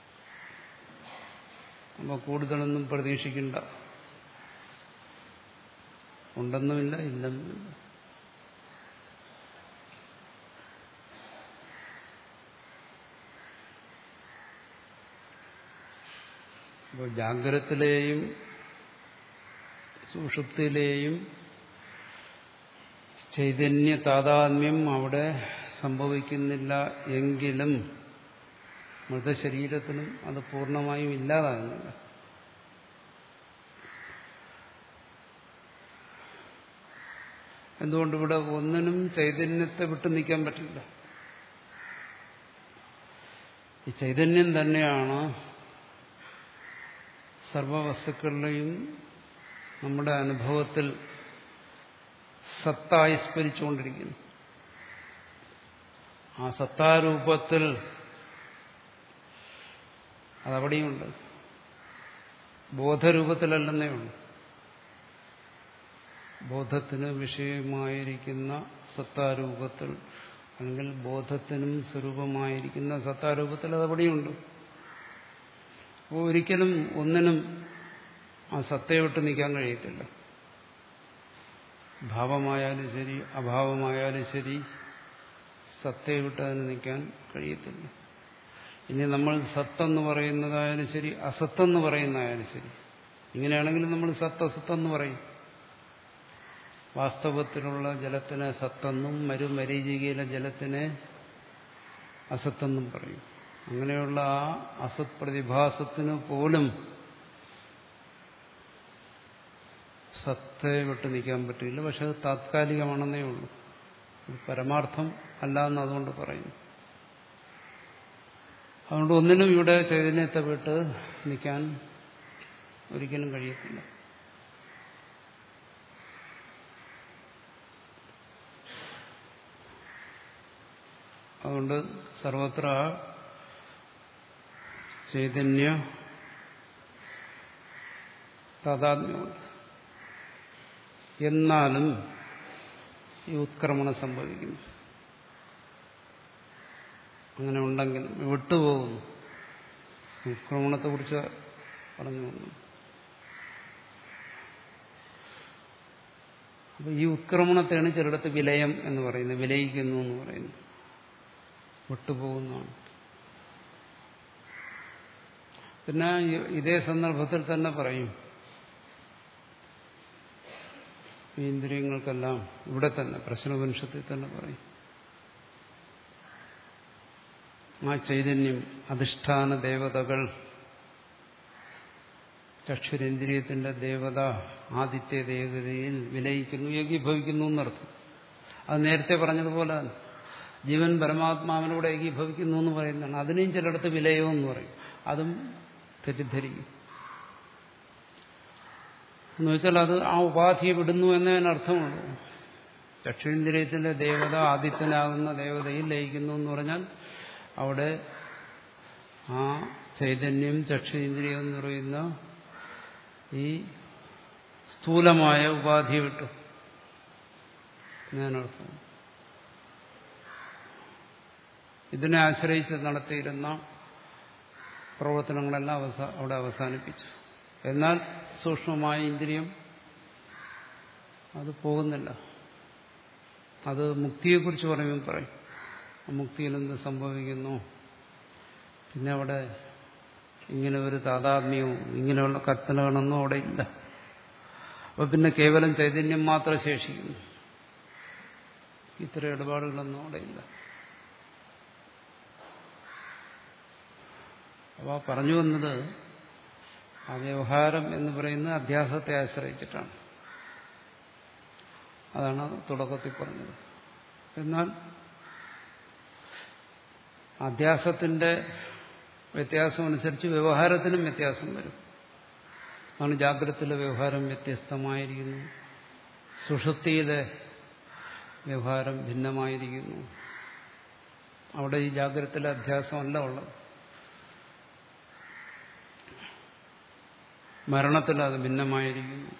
അപ്പോൾ കൂടുതലൊന്നും പ്രതീക്ഷിക്കണ്ട. ഉണ്ടെന്നുമില്ല, ഇല്ലെന്നുമില്ല. അപ്പോൾ ജാഗ്രതത്തിലെയും സുഷുപ്തിയിലെയും ചൈതന്യ താതാത്മ്യം അവിടെ സംഭവിക്കുന്നില്ല എങ്കിലും മൃതശരീരത്തിനും അത് പൂർണ്ണമായും ഇല്ലാതാകുന്നില്ല. എന്തുകൊണ്ട്? ഇവിടെ ഒന്നിനും ചൈതന്യത്തെ വിട്ടു നിൽക്കാൻ പറ്റില്ല. ഈ ചൈതന്യം തന്നെയാണ് സർവവസ്തുക്കളുടെയും നമ്മുടെ അനുഭവത്തിൽ സത്തായി സ്ഫരിച്ചുകൊണ്ടിരിക്കുന്നു. ആ സത്താരൂപത്തിൽ അതവിടെയുണ്ട്. ബോധരൂപത്തിലല്ലെന്നേ ഉള്ളൂ. ബോധത്തിന് വിഷയമായിരിക്കുന്ന സത്താരൂപത്തിൽ, അല്ലെങ്കിൽ ബോധത്തിനും സ്വരൂപമായിരിക്കുന്ന സത്താരൂപത്തിൽ അതവിടെയുണ്ട്. അപ്പോൾ ഒരിക്കലും ഒന്നിനും ആ സത്തയെ വിട്ട് നിൽക്കാൻ കഴിയത്തില്ല. ഭാവമായാലും ശരി, അഭാവമായാലും ശരി, സത്തയെ വിട്ട് അതിന് നിൽക്കാൻ കഴിയത്തില്ല. ഇനി നമ്മൾ സത്തെന്ന് പറയുന്നതായാലും ശരി, അസത്തെന്ന് പറയുന്നതായാലും ശരി, ഇങ്ങനെയാണെങ്കിലും നമ്മൾ സത്ത് അസത്തെന്ന് പറയും. വാസ്തവത്തിലുള്ള ജലത്തിനെ സത്തെന്നും മരുമരീചികയിലെ ജലത്തിനെ അസത്തെന്നും പറയും. അങ്ങനെയുള്ള ആ അസത് പ്രതിഭാസത്തിന് പോലും സത്തയെ വിട്ട് നിൽക്കാൻ പറ്റില്ല. പക്ഷെ അത് താത്കാലികമാണെന്നേ ഉള്ളൂ. പരമാർത്ഥം അല്ല എന്ന് അതുകൊണ്ട് പറയും. അതുകൊണ്ട് ഒന്നിനും ഇവിടെ ചൈതന്യത്തെ വിട്ട് നിൽക്കാൻ ഒരിക്കലും കഴിയത്തില്ല. അതുകൊണ്ട് സർവത്ര ചൈതന്യ താതാത്മ്യമുണ്ട്. എന്നാലും ഈ ഉത്ക്രമണം സംഭവിക്കുന്നു. അങ്ങനെ ഉണ്ടെങ്കിലും വിട്ടുപോകുന്നു. ഉത്ക്രമണത്തെക്കുറിച്ച് പറഞ്ഞു വന്നു. അപ്പൊ ഈ ഉത്ക്രമണത്തെയാണ് ചിലയിടത്ത് വിലയം എന്ന് പറയുന്നത്, വിലയിക്കുന്നു എന്ന് പറയുന്നു. വിട്ടുപോകുന്നതാണ്. പിന്നെ ഇതേ സന്ദർഭത്തിൽ തന്നെ പറയും, ഈ ഇന്ദ്രിയങ്ങൾക്കെല്ലാം ഇവിടെ തന്നെ പ്രശ്നോപനിഷത്തിൽ തന്നെ പറയും, ആ ചൈതന്യം അധിഷ്ഠാന ദേവതകൾ, ചക്ഷുരേന്ദ്രിയത്തിന്റെ ദേവത ആദിത്യ ദേവതയിൽ വിലയിക്കുന്നു, ഏകീഭവിക്കുന്നു എന്നർത്ഥം. അത് നേരത്തെ പറഞ്ഞതുപോലെ ജീവൻ പരമാത്മാവിനോട് ഏകീഭവിക്കുന്നു എന്ന് പറയുന്നതാണ്. അതിനെയും ചിലയിടത്ത് വിലയോ എന്ന് പറയും. അതും തെറ്റിദ്ധരിക്കും. എന്ന് വെച്ചാൽ അത് ആ ഉപാധിയെ വിടുന്നു എന്നതിനർത്ഥമുള്ളൂ. ചക്ഷുരേന്ദ്രിയത്തിലെ ദേവത ആദിത്യനാകുന്ന ദേവതയിൽ ലയിക്കുന്നു എന്ന് പറഞ്ഞാൽ അവിടെ ആ ചൈതന്യം ചക്ഷുരേന്ദ്രിയം എന്ന് പറയുന്ന ഈ സ്ഥൂലമായ ഉപാധിയെ വിട്ടു എന്നതിനർത്ഥം. ഇതിനെ ആശ്രയിച്ച് നടത്തിയിരുന്ന പ്രവർത്തനങ്ങളെല്ലാം അവസാ അവിടെ അവസാനിപ്പിച്ചു. എന്നാൽ സൂക്ഷ്മമായ ഇന്ദ്രിയം അത് പോകുന്നില്ല. അത് മുക്തിയെക്കുറിച്ച് പറയുമ്പോൾ പറയും മുക്തിയിൽ എന്ത് സംഭവിക്കുന്നു, പിന്നെ അവിടെ ഇങ്ങനെ ഒരു താതാത്മ്യവും ഇങ്ങനെയുള്ള കൽപ്പനകളൊന്നും അവിടെ ഇല്ല. അപ്പൊ പിന്നെ കേവലം ചൈതന്യം മാത്രം ശേഷിക്കുന്നു. ഇത്തരം ഇടപാടുകളൊന്നും അവിടെ ഇല്ല. അപ്പൊ പറഞ്ഞു വന്നത് ആ വ്യവഹാരം എന്ന് പറയുന്നത് അധ്യാസത്തെ ആശ്രയിച്ചിട്ടാണ്. അതാണ് തുടക്കത്തിൽ പറഞ്ഞത്. എന്നാൽ അധ്യാസത്തിന്റെ വ്യത്യാസം അനുസരിച്ച് വ്യവഹാരത്തിനും വ്യത്യാസം വരും. ആണ് ജാഗ്രതത്തിലെ വ്യവഹാരം വ്യത്യസ്തമായിരിക്കുന്നു, സുഷുപ്തിയിലെ വ്യവഹാരം ഭിന്നമായിരിക്കുന്നു. അവിടെ ഈ ജാഗ്രതത്തിലെ അധ്യാസമല്ല ഉള്ളത്. മരണത്തിൽ അത് ഭിന്നമായിരിക്കുന്നു.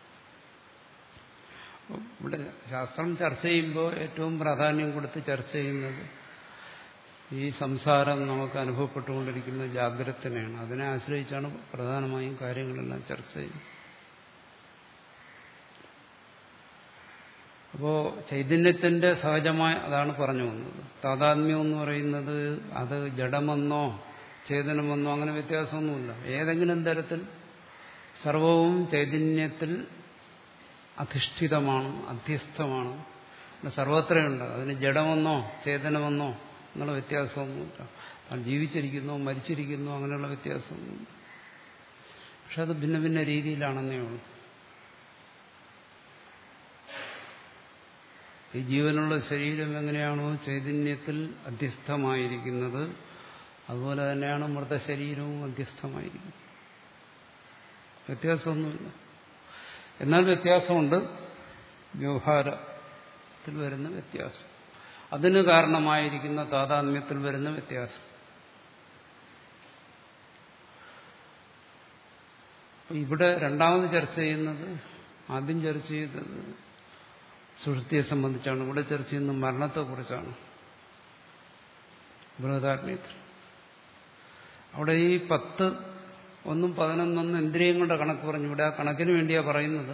ഇവിടെ ശാസ്ത്രം ചർച്ച ചെയ്യുമ്പോൾ ഏറ്റവും പ്രാധാന്യം കൊടുത്ത് ചർച്ച ചെയ്യുന്നത് ഈ സംസാരം നമുക്ക് അനുഭവപ്പെട്ടുകൊണ്ടിരിക്കുന്ന ജാഗ്രതത്തിനെയാണ്. അതിനെ ആശ്രയിച്ചാണ് പ്രധാനമായും കാര്യങ്ങളെല്ലാം ചർച്ച ചെയ്യുന്നത്. അപ്പോ ചൈതന്യത്തിന്റെ സഹജമായ അതാണ് പറഞ്ഞു വന്നത്. താതാത്മ്യം എന്ന് പറയുന്നത് അത് ജഡമെന്നോ ചേതനമെന്നോ അങ്ങനെ വ്യത്യാസമൊന്നുമില്ല. ഏതെങ്കിലും തരത്തിൽ സർവവും ചൈതന്യത്തിൽ അധിഷ്ഠിതമാണ്, അധ്യസ്ഥമാണ്. സർവത്രയുണ്ട്. അതിന് ജഡമെന്നോ ചേതനമെന്നോ എന്നുള്ള വ്യത്യാസമൊന്നുമില്ല. താൻ ജീവിച്ചിരിക്കുന്നോ മരിച്ചിരിക്കുന്നോ അങ്ങനെയുള്ള വ്യത്യാസമൊന്നുമില്ല. പക്ഷെ അത് ഭിന്ന ഭിന്ന രീതിയിലാണെന്നേ ഉള്ളൂ. ഈ ജീവനുള്ള ശരീരം എങ്ങനെയാണോ ചൈതന്യത്തിൽ അധ്യസ്ഥമായിരിക്കുന്നത് അതുപോലെ തന്നെയാണ് മൃതശരീരവും അധ്യസ്ഥമായിരിക്കുന്നത്. വ്യത്യാസമൊന്നുമില്ല. എന്നാൽ വ്യത്യാസമുണ്ട്, വ്യവഹാരത്തിൽ വരുന്ന വ്യത്യാസം, അതിന് കാരണമായിരിക്കുന്ന താതാത്മ്യത്തിൽ വരുന്ന വ്യത്യാസം. ഇവിടെ രണ്ടാമത് ചർച്ച ചെയ്യുന്നത്, ആദ്യം ചർച്ച ചെയ്തത് സുഷുപ്തിയെ സംബന്ധിച്ചാണ്. ഇവിടെ ചർച്ച ചെയ്യുന്നത് മരണത്തെക്കുറിച്ചാണ്. ബൃഹദാരണ്യത്തിൽ അവിടെ ഈ പത്ത് ഒന്നും പതിനൊന്നൊന്നും ഇന്ദ്രിയങ്ങളുടെ കണക്ക് പറഞ്ഞു. ഇവിടെ ആ കണക്കിന് വേണ്ടിയാ പറയുന്നത്.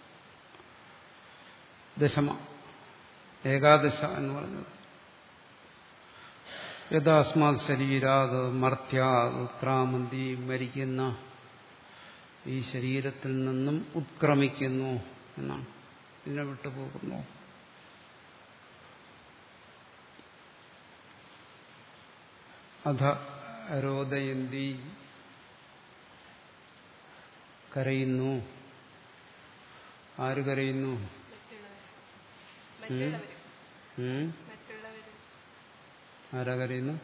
ദശമ ഏകാദശ എന്ന് പറഞ്ഞത് യഥാസ്മാത് ശരീരാത് മർത്യാത് ഉത്ക്രാമന്തി, മരിക്കുന്ന ഈ ശരീരത്തിൽ നിന്നും ഉത്ക്രമിക്കുന്നു എന്നാണ്. ഇതിനെ വിട്ടുപോകുന്നു. അധ രോദയന്തി, കരയുന്നു. ആര് കരയുന്നു? ആരാ കരയുന്നു?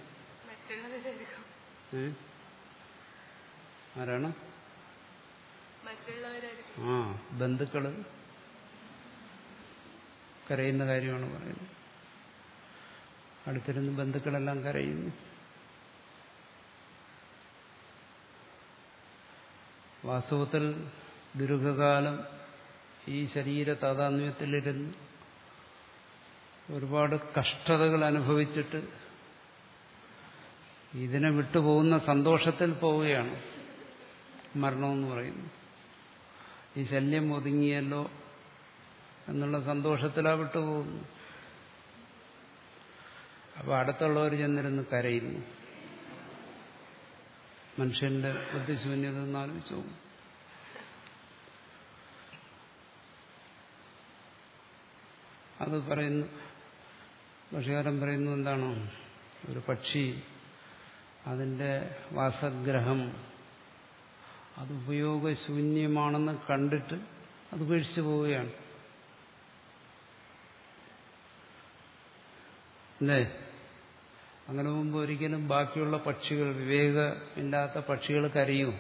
ആരാണ്? ആ ബന്ധുക്കള് കരയുന്ന കാര്യമാണ് പറയുന്നത്. അടുത്തിരുന്ന് ബന്ധുക്കളെല്ലാം കരയുന്നു. വാസ്തവത്തിൽ ദീർഘകാലം ഈ ശരീര താതാത്മ്യത്തിലിരുന്ന് ഒരുപാട് കഷ്ടതകൾ അനുഭവിച്ചിട്ട് ഇതിനെ വിട്ടുപോകുന്ന സന്തോഷത്തിൽ പോവുകയാണ് മരണമെന്ന് പറയുന്നു. ഈ ശല്യം ഒതുങ്ങിയല്ലോ എന്നുള്ള സന്തോഷത്തിലാ വിട്ടുപോകുന്നു. അപ്പൊ അടുത്തുള്ളവർ ചെന്നിരുന്ന് കരയുന്നു. മനുഷ്യന്റെ ബുദ്ധിശൂന്യത എന്നാലോചിച്ചു. അത് പറയുന്നു, ഭാഷകാരൻ പറയുന്നു എന്താണോ, ഒരു പക്ഷി അതിന്റെ വാസഗ്രഹം അത് ഉപയോഗശൂന്യമാണെന്ന് കണ്ടിട്ട് അത് ഉപേക്ഷിച്ചു പോവുകയാണ്. അല്ലേ? അങ്ങനെ മുമ്പ് ഒരിക്കലും ബാക്കിയുള്ള പക്ഷികൾ, വിവേകമില്ലാത്ത പക്ഷികൾ കരയും.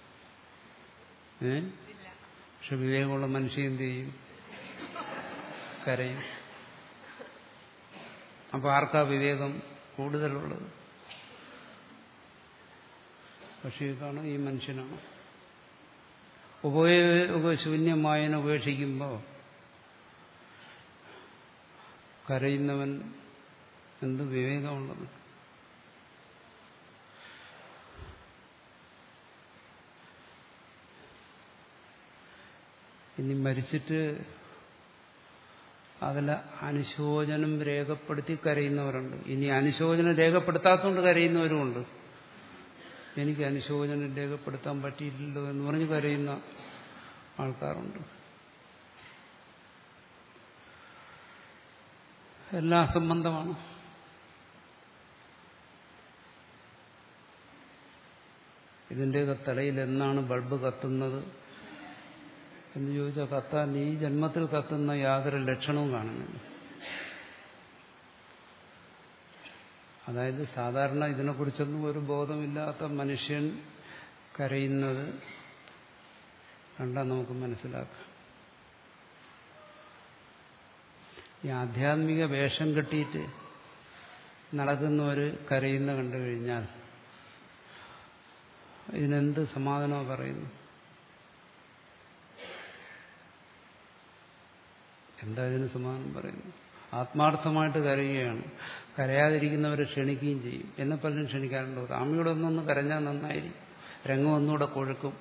ഏ പക്ഷെ വിവേകമുള്ള മനുഷ്യൻ എന്ത് ചെയ്യും? കരയും. അപ്പൊ ആർക്കാ വിവേകം കൂടുതലുള്ളത്? പക്ഷികൾക്കാണ്, ഈ മനുഷ്യനാണ്. ഉപയോഗശൂന്യമായതിനെ ഉപേക്ഷിക്കുമ്പോൾ കരയുന്നവൻ എന്ത് വിവേകമുള്ളത്? ഇനി മരിച്ചിട്ട് അതിൽ അനുശോചനം രേഖപ്പെടുത്തി കരയുന്നവരുണ്ട്. ഇനി അനുശോചനം രേഖപ്പെടുത്താത്തതുകൊണ്ട് കരയുന്നവരുമുണ്ട്. എനിക്ക് അനുശോചനം രേഖപ്പെടുത്താൻ പറ്റിയില്ലല്ലോ എന്ന് പറഞ്ഞ് കരയുന്ന ആൾക്കാരുണ്ട്. എല്ലാം അസംബന്ധമാണ്. ഇതിൻ്റെയൊക്കെ തലയിൽ എന്നാണ് ബൾബ് കത്തുന്നത് എന്ന് ചോദിച്ചാൽ കത്താൻ ഈ ജന്മത്തിൽ കത്തുന്ന യാതൊരു ലക്ഷണവും കാണുന്നില്ല. അതായത് സാധാരണ ഇതിനെക്കുറിച്ചൊന്നും ഒരു ബോധമില്ലാത്ത മനുഷ്യൻ കരയുന്നത് കണ്ടാൽ നമുക്ക് മനസ്സിലാക്കാം. ഈ ആധ്യാത്മിക വേഷം കെട്ടിയിട്ട് നടക്കുന്നവർ കരയുന്ന കണ്ടു കഴിഞ്ഞാൽ ഇതിനെന്ത് സമാധാനമോ പറയുന്നു? എന്താ ഇതിന് സമാധാനം പറയുന്നു? ആത്മാർത്ഥമായിട്ട് കരയുകയാണ്. കരയാതിരിക്കുന്നവരെ ക്ഷണിക്കുകയും ചെയ്യും. എന്നെ പലരും ക്ഷണിക്കാറുണ്ടോ? സ്വാമിയോടെ ഒന്നൊന്ന് കരഞ്ഞാൽ നന്നായിരിക്കും, രംഗം ഒന്നുകൂടെ കൊഴുക്കും.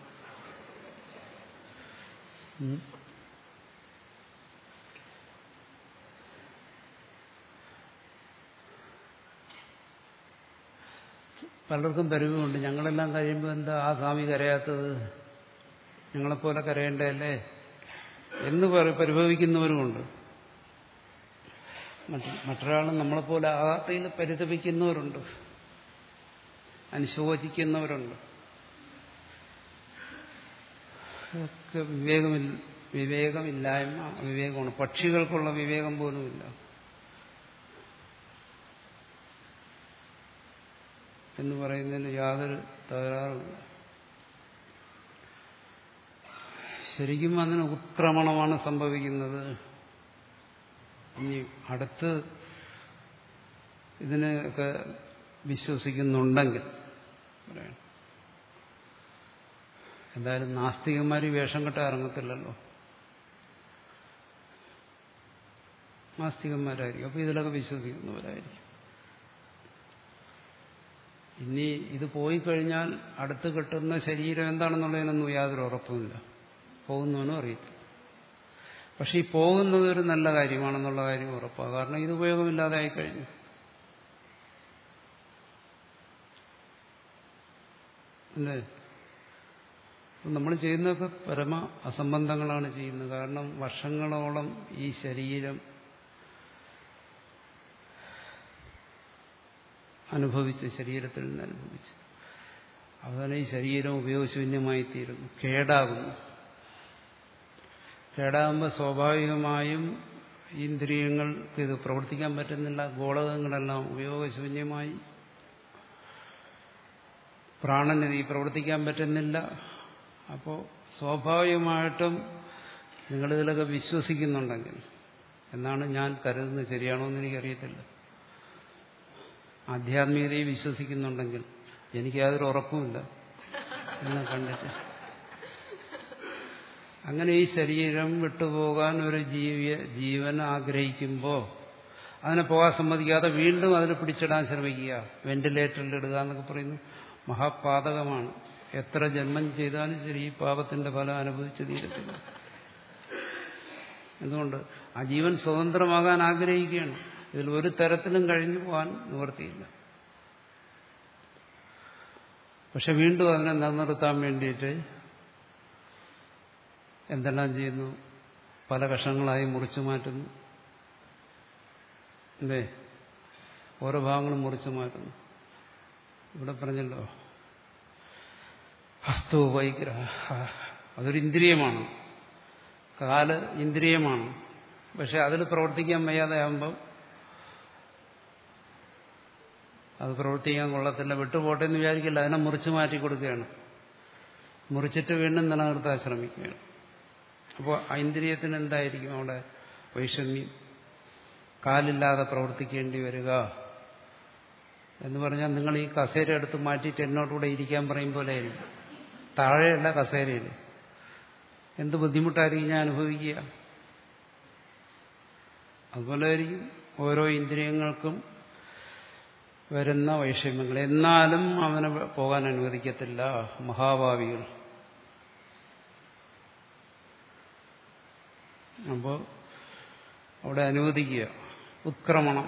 പലർക്കും പരിഭവമുണ്ട്. ഞങ്ങളെല്ലാം കഴിയുമ്പോൾ എന്താ ആ സ്വാമി കരയാത്തത്, ഞങ്ങളെപ്പോലെ കരയേണ്ടതല്ലേ എന്ന് പരിഭവിക്കുന്നവരുമുണ്ട്. മറ്റൊരാൾ നമ്മളെപ്പോലെ ആകാത്തയിൽ പരിതപിക്കുന്നവരുണ്ട്, അനുശോചിക്കുന്നവരുണ്ട്. ഒക്കെ വിവേകമില്ല വിവേകമില്ലായ്മ വിവേകമാണ്. പക്ഷികൾക്കുള്ള വിവേകം പോലുമില്ല എന്ന് പറയുന്നതിന് യാതൊരു തകരാറുമില്ല. ശരിക്കും അതിന് ഉത്ക്രമണമാണ് സംഭവിക്കുന്നത്. ഇനി അടുത്ത് ഇതിനെയൊക്കെ വിശ്വസിക്കുന്നുണ്ടെങ്കിൽ പറയണം, എന്തായാലും നാസ്തികന്മാർ വേഷം കെട്ടാൻ ഇറങ്ങത്തില്ലല്ലോ, നാസ്തികന്മാരായിരിക്കും. അപ്പോൾ ഇതിലൊക്കെ വിശ്വസിക്കുന്നവരായിരിക്കും. ഇനി ഇത് പോയി കഴിഞ്ഞാൽ അടുത്ത് കിട്ടുന്ന ശരീരം എന്താണെന്നുള്ളതിനൊന്നും യാതൊരു ഉറപ്പുമില്ല, പോകുന്നവനും അറിയത്തില്ല. പക്ഷെ ഈ പോകുന്നത് ഒരു നല്ല കാര്യമാണെന്നുള്ള കാര്യം ഉറപ്പാണ്. കാരണം ഇത് ഉപയോഗമില്ലാതെ ആയിക്കഴിഞ്ഞു. അല്ലേ? നമ്മൾ ചെയ്യുന്നതൊക്കെ പരമ അസംബന്ധങ്ങളാണ് ചെയ്യുന്നത്. കാരണം വർഷങ്ങളോളം ഈ ശരീരം അനുഭവിച്ച്, ശരീരത്തിൽ നിന്ന് അനുഭവിച്ച് അവസാനം ഈ ശരീരം ഉപയോഗശൂന്യമായി തീരുന്നു, കേടാകുന്നു. കേടാകുമ്പോൾ സ്വാഭാവികമായും ഇന്ദ്രിയങ്ങൾക്ക് ഇത് പ്രവർത്തിക്കാൻ പറ്റുന്നില്ല, ഗോളകങ്ങളെല്ലാം ഉപയോഗശൂന്യമായി, പ്രാണന് ഈ പ്രവർത്തിക്കാൻ പറ്റുന്നില്ല. അപ്പോൾ സ്വാഭാവികമായിട്ടും നിങ്ങളിതിലൊക്കെ വിശ്വസിക്കുന്നുണ്ടെങ്കിൽ, എന്നാണ് ഞാൻ കരുതുന്നത്, ശരിയാണോ എന്ന് എനിക്കറിയത്തില്ല, ആധ്യാത്മികതയെ വിശ്വസിക്കുന്നുണ്ടെങ്കിൽ, എനിക്ക് യാതൊരു ഉറപ്പുമില്ല എന്നെ കണ്ടിട്ട്, അങ്ങനെ ഈ ശരീരം വിട്ടുപോകാൻ ഒരു ജീവി ജീവൻ ആഗ്രഹിക്കുമ്പോൾ അതിനെ പോകാൻ സമ്മതിക്കാതെ വീണ്ടും അതിനെ പിടിച്ചിടാൻ ശ്രമിക്കുക, വെന്റിലേറ്ററിൽ ഇടുക എന്നൊക്കെ പറയുന്നു, മഹാപാതകമാണ്. എത്ര ജന്മം ചെയ്താലും ശരി ഈ പാപത്തിന്റെ ഫലം അനുഭവിച്ച് തീരത്തില്ല. എന്തുകൊണ്ട്? ആ ജീവൻ സ്വതന്ത്രമാകാൻ ആഗ്രഹിക്കുകയാണ്. ഇതിൽ ഒരു തരത്തിലും കഴിഞ്ഞു പോകാൻ നിവൃത്തിയില്ല. പക്ഷെ വീണ്ടും അതിനെ നിലനിർത്താൻ വേണ്ടിയിട്ട് എന്തെല്ലാം ചെയ്യുന്നു? പല കഷങ്ങളായി മുറിച്ചു മാറ്റുന്നു. അല്ലേ? ഓരോ ഭാഗങ്ങളും മുറിച്ചു മാറ്റുന്നു. ഇവിടെ പറഞ്ഞല്ലോ, ഹസ്തോ വൈഗ്രഹ, അതൊരു ഇന്ദ്രിയമാണ്, കാല് ഇന്ദ്രിയമാണ്. പക്ഷെ അതിൽ പ്രവർത്തിക്കാൻ വയ്യാതെ ആകുമ്പോൾ അത് പ്രവർത്തിക്കാൻ കൊള്ളത്തില്ല, വിട്ടുപോട്ടെ എന്ന് വിചാരിക്കില്ല. അതിനെ മുറിച്ചു മാറ്റി കൊടുക്കുകയാണ്. മുറിച്ചിട്ട് വീണ്ടും നിലനിർത്താൻ ശ്രമിക്കുകയാണ്. അപ്പോൾ ഐന്ദ്രിയത്തിന് എന്തായിരിക്കും അവിടെ വൈഷമ്യം? കാലില്ലാതെ പ്രവർത്തിക്കേണ്ടി വരിക എന്ന് പറഞ്ഞാൽ നിങ്ങൾ ഈ കസേര എടുത്ത് മാറ്റിയിട്ട് എന്നോടുകൂടെ ഇരിക്കാൻ പറയും പോലെ ആയിരിക്കും. താഴെയല്ല കസേരയിൽ. എന്ത് ബുദ്ധിമുട്ടായിരിക്കും ഞാൻ അനുഭവിക്കുക. അതുപോലെ ആയിരിക്കും ഓരോ ഇന്ദ്രിയങ്ങൾക്കും വരുന്ന വൈഷമ്യങ്ങൾ. എന്നാലും അവനെ പോകാൻ അനുവദിക്കത്തില്ല മഹാഭാവികൾ. അപ്പോൾ അവിടെ അനുവദിക്കുക. ഉത്ക്രമണം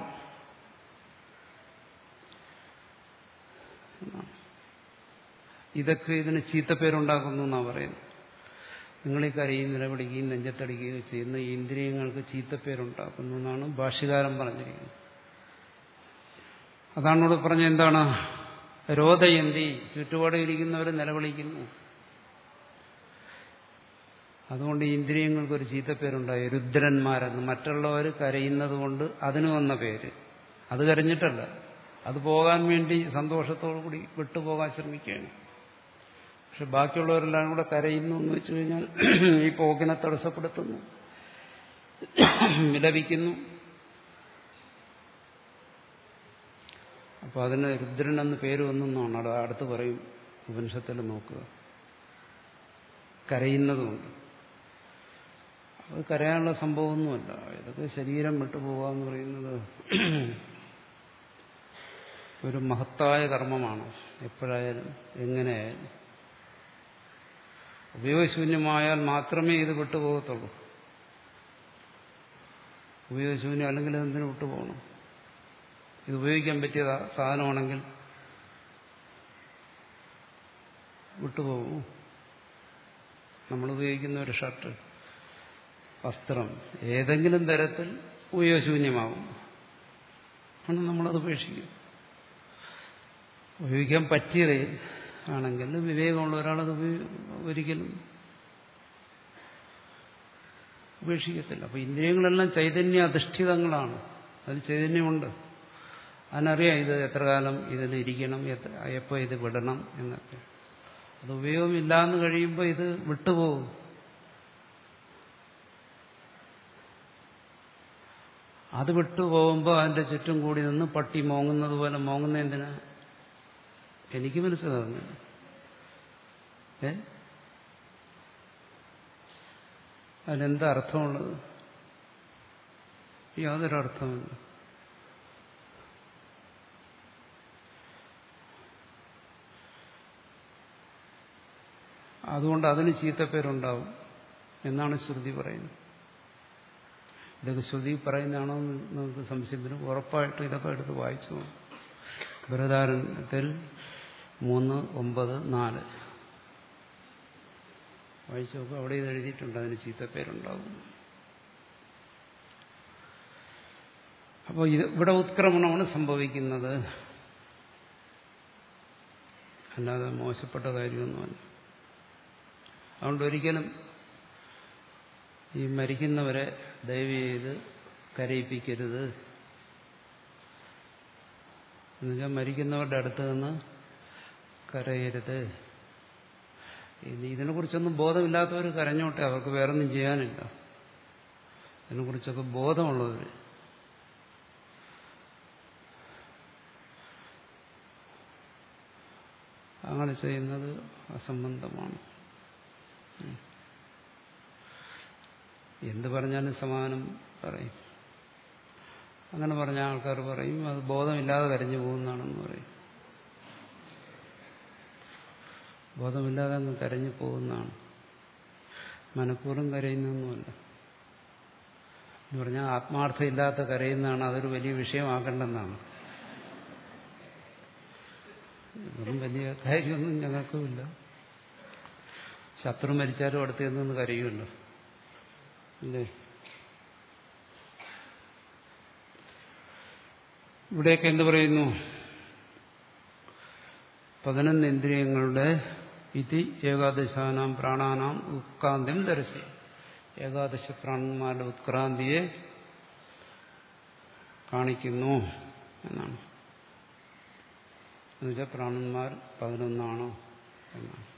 ഇതൊക്കെ ഇതിന് ചീത്തപ്പേരുണ്ടാക്കുന്നു എന്നാണ് പറയുന്നത്. നിങ്ങൾ ഈ കരയും നിലവിളിക്കുകയും നെഞ്ചത്തടിക്കുകയും ചെയ്യുന്ന ഈ ഇന്ദ്രിയങ്ങൾക്ക് ചീത്തപ്പേരുണ്ടാക്കുന്നു എന്നാണ് ഭാഷ്യകാരൻ പറഞ്ഞിരിക്കുന്നത്. അതാണ് ഇവിടെ പറഞ്ഞ എന്താണ്? രോദയന്തി, ചുറ്റുപാടെ ഇരിക്കുന്നവർ നിലവിളിക്കുന്നു. അതുകൊണ്ട് ഈ ഇന്ദ്രിയങ്ങൾക്കൊരു ചീത്തപ്പേരുണ്ടായി, രുദ്രന്മാരെന്ന്. മറ്റുള്ളവർ കരയുന്നത് കൊണ്ട് അതിന് വന്ന പേര്. അത് കരഞ്ഞിട്ടല്ല, അത് പോകാൻ വേണ്ടി സന്തോഷത്തോടു കൂടി വിട്ടുപോകാൻ ശ്രമിക്കുകയാണ്. പക്ഷെ ബാക്കിയുള്ളവരെല്ലാം കൂടെ കരയുന്നു എന്ന് വെച്ചു കഴിഞ്ഞാൽ ഈ പോക്കിനെ തടസ്സപ്പെടുത്തുന്നു, വിലപിക്കുന്നു. അപ്പൊ അതിന് രുദ്രൻ എന്ന് പേര് വന്നെന്നാണ് അവിടെ അടുത്ത് പറയും. ഉപനിഷത്തിൽ നോക്കുക, കരയുന്നതുകൊണ്ട്. അത് കരയാനുള്ള സംഭവമൊന്നുമല്ല. ഇതൊക്കെ ശരീരം വിട്ടുപോകാന്ന് പറയുന്നത് ഒരു മഹത്തായ കർമ്മമാണ്. എപ്പോഴായാലും എങ്ങനെയായാലും ഉപയോഗശൂന്യമായാൽ മാത്രമേ ഇത് വിട്ടുപോകത്തുള്ളൂ. ഉപയോഗശൂന്യം അല്ലെങ്കിൽ എന്തിനു വിട്ടുപോകണം? ഇത് ഉപയോഗിക്കാൻ പറ്റിയ സാധനമാണെങ്കിൽ വിട്ടുപോകും. നമ്മൾ ഉപയോഗിക്കുന്ന ഒരു ഷർട്ട്, വസ്ത്രം ഏതെങ്കിലും തരത്തിൽ ഉപയോഗശൂന്യമാകും ആണ് നമ്മളത് ഉപേക്ഷിക്കും. ഉപയോഗിക്കാൻ പറ്റിയത് ആണെങ്കിൽ വിവേകമുള്ള ഒരാളത് ഒരിക്കലും ഉപേക്ഷിക്കത്തില്ല. അപ്പൊ ഇന്ദ്രിയങ്ങളെല്ലാം ചൈതന്യ അധിഷ്ഠിതങ്ങളാണ്. അതിൽ ചൈതന്യമുണ്ട്. അതിനറിയാം ഇത് എത്ര കാലം ഇതിൽ ഇരിക്കണം, എപ്പോൾ ഇത് വിടണം എന്നൊക്കെ. അത് ഉപയോഗമില്ലാന്ന് കഴിയുമ്പോൾ ഇത് വിട്ടുപോകും. അത് വിട്ടുപോകുമ്പോൾ അതിന്റെ ചുറ്റും കൂടി നിന്ന് പട്ടി മോങ്ങുന്നത് പോലെ മോങ്ങുന്ന എന്തിനാ? എനിക്ക് മനസ്സിലാകുന്നു. ഏ അതിനെന്താ അർത്ഥമുള്ളത്? യാതൊരർത്ഥമില്ല. അതുകൊണ്ട് അതിന് ചീത്തപ്പേരുണ്ടാവും എന്നാണ് ശ്രുതി പറയുന്നത്. ഇതൊക്കെ ശ്രുതി പറയുന്നതാണോ എന്ന് നമുക്ക് സംശയം വരും. ഉറപ്പായിട്ടും ഇതൊക്കെ എടുത്ത് വായിച്ചു. ബൃഹദാരണ്യത്തിൽ മൂന്ന് ഒമ്പത് നാല് വായിച്ചു നോക്കുക. അവിടെ ഇത് എഴുതിയിട്ടുണ്ട്, അതിന് ചീത്തപ്പേരുണ്ടാവും. അപ്പോൾ ഇത് ഇവിടെ ഉത്ക്രമണമാണ് സംഭവിക്കുന്നത്, അല്ലാതെ മോശപ്പെട്ട കാര്യമൊന്നുമല്ല. അതുകൊണ്ട് ഒരിക്കലും ഈ മരിക്കുന്നവരെ ദയവ് ചെയ്ത് കരയിപ്പിക്കരുത്. എന്നുവെച്ചാൽ മരിക്കുന്നവരുടെ അടുത്ത് നിന്ന് കരയരുത്. ഇനി ഇതിനെക്കുറിച്ചൊന്നും ബോധമില്ലാത്തവർ കരഞ്ഞോട്ടെ, അവർക്ക് വേറൊന്നും ചെയ്യാനില്ല. ഇതിനെക്കുറിച്ചൊക്കെ ബോധമുള്ളവർ അങ്ങനെ ചെയ്യുന്നത് അസംബന്ധമാണ്. എന്ത് പറഞ്ഞാലും സമാനം പറയും. അങ്ങനെ പറഞ്ഞ ആൾക്കാർ പറയും അത് ബോധമില്ലാതെ കരഞ്ഞു പോകുന്നതാണെന്ന് പറയും. ബോധമില്ലാതെ അങ്ങ് കരഞ്ഞു പോകുന്നതാണ്, മനഃപൂർവ്വം കരയുന്നൊന്നുമല്ല. എന്ന് പറഞ്ഞാൽ ആത്മാർത്ഥമില്ലാത്ത കരയുന്നതാണ്, അതൊരു വലിയ വിഷയമാക്കേണ്ടെന്നാണ്. ഇതൊന്നും വലിയ കാര്യമൊന്നും ഞങ്ങൾക്കുമില്ല. ശത്രു മരിച്ചാലും അടുത്ത് നിന്ന് കരയുമല്ലോ, അല്ലേ? ഇവിടെയൊക്കെ എന്ത് പറയുന്നു? പതിനൊന്ന് ഇന്ദ്രിയങ്ങളുടെ ഇതി ഏകാദശാനാം പ്രാണാനാം ഉത്ക്രാന്തിം ദർശി. ഏകാദശ പ്രാണന്മാരുടെ ഉത്ക്രാന്തിയെ കാണിക്കുന്നു എന്നാണ്. എന്നുവെച്ചാൽ പ്രാണന്മാർ പതിനൊന്നാണോ എന്നാണ്.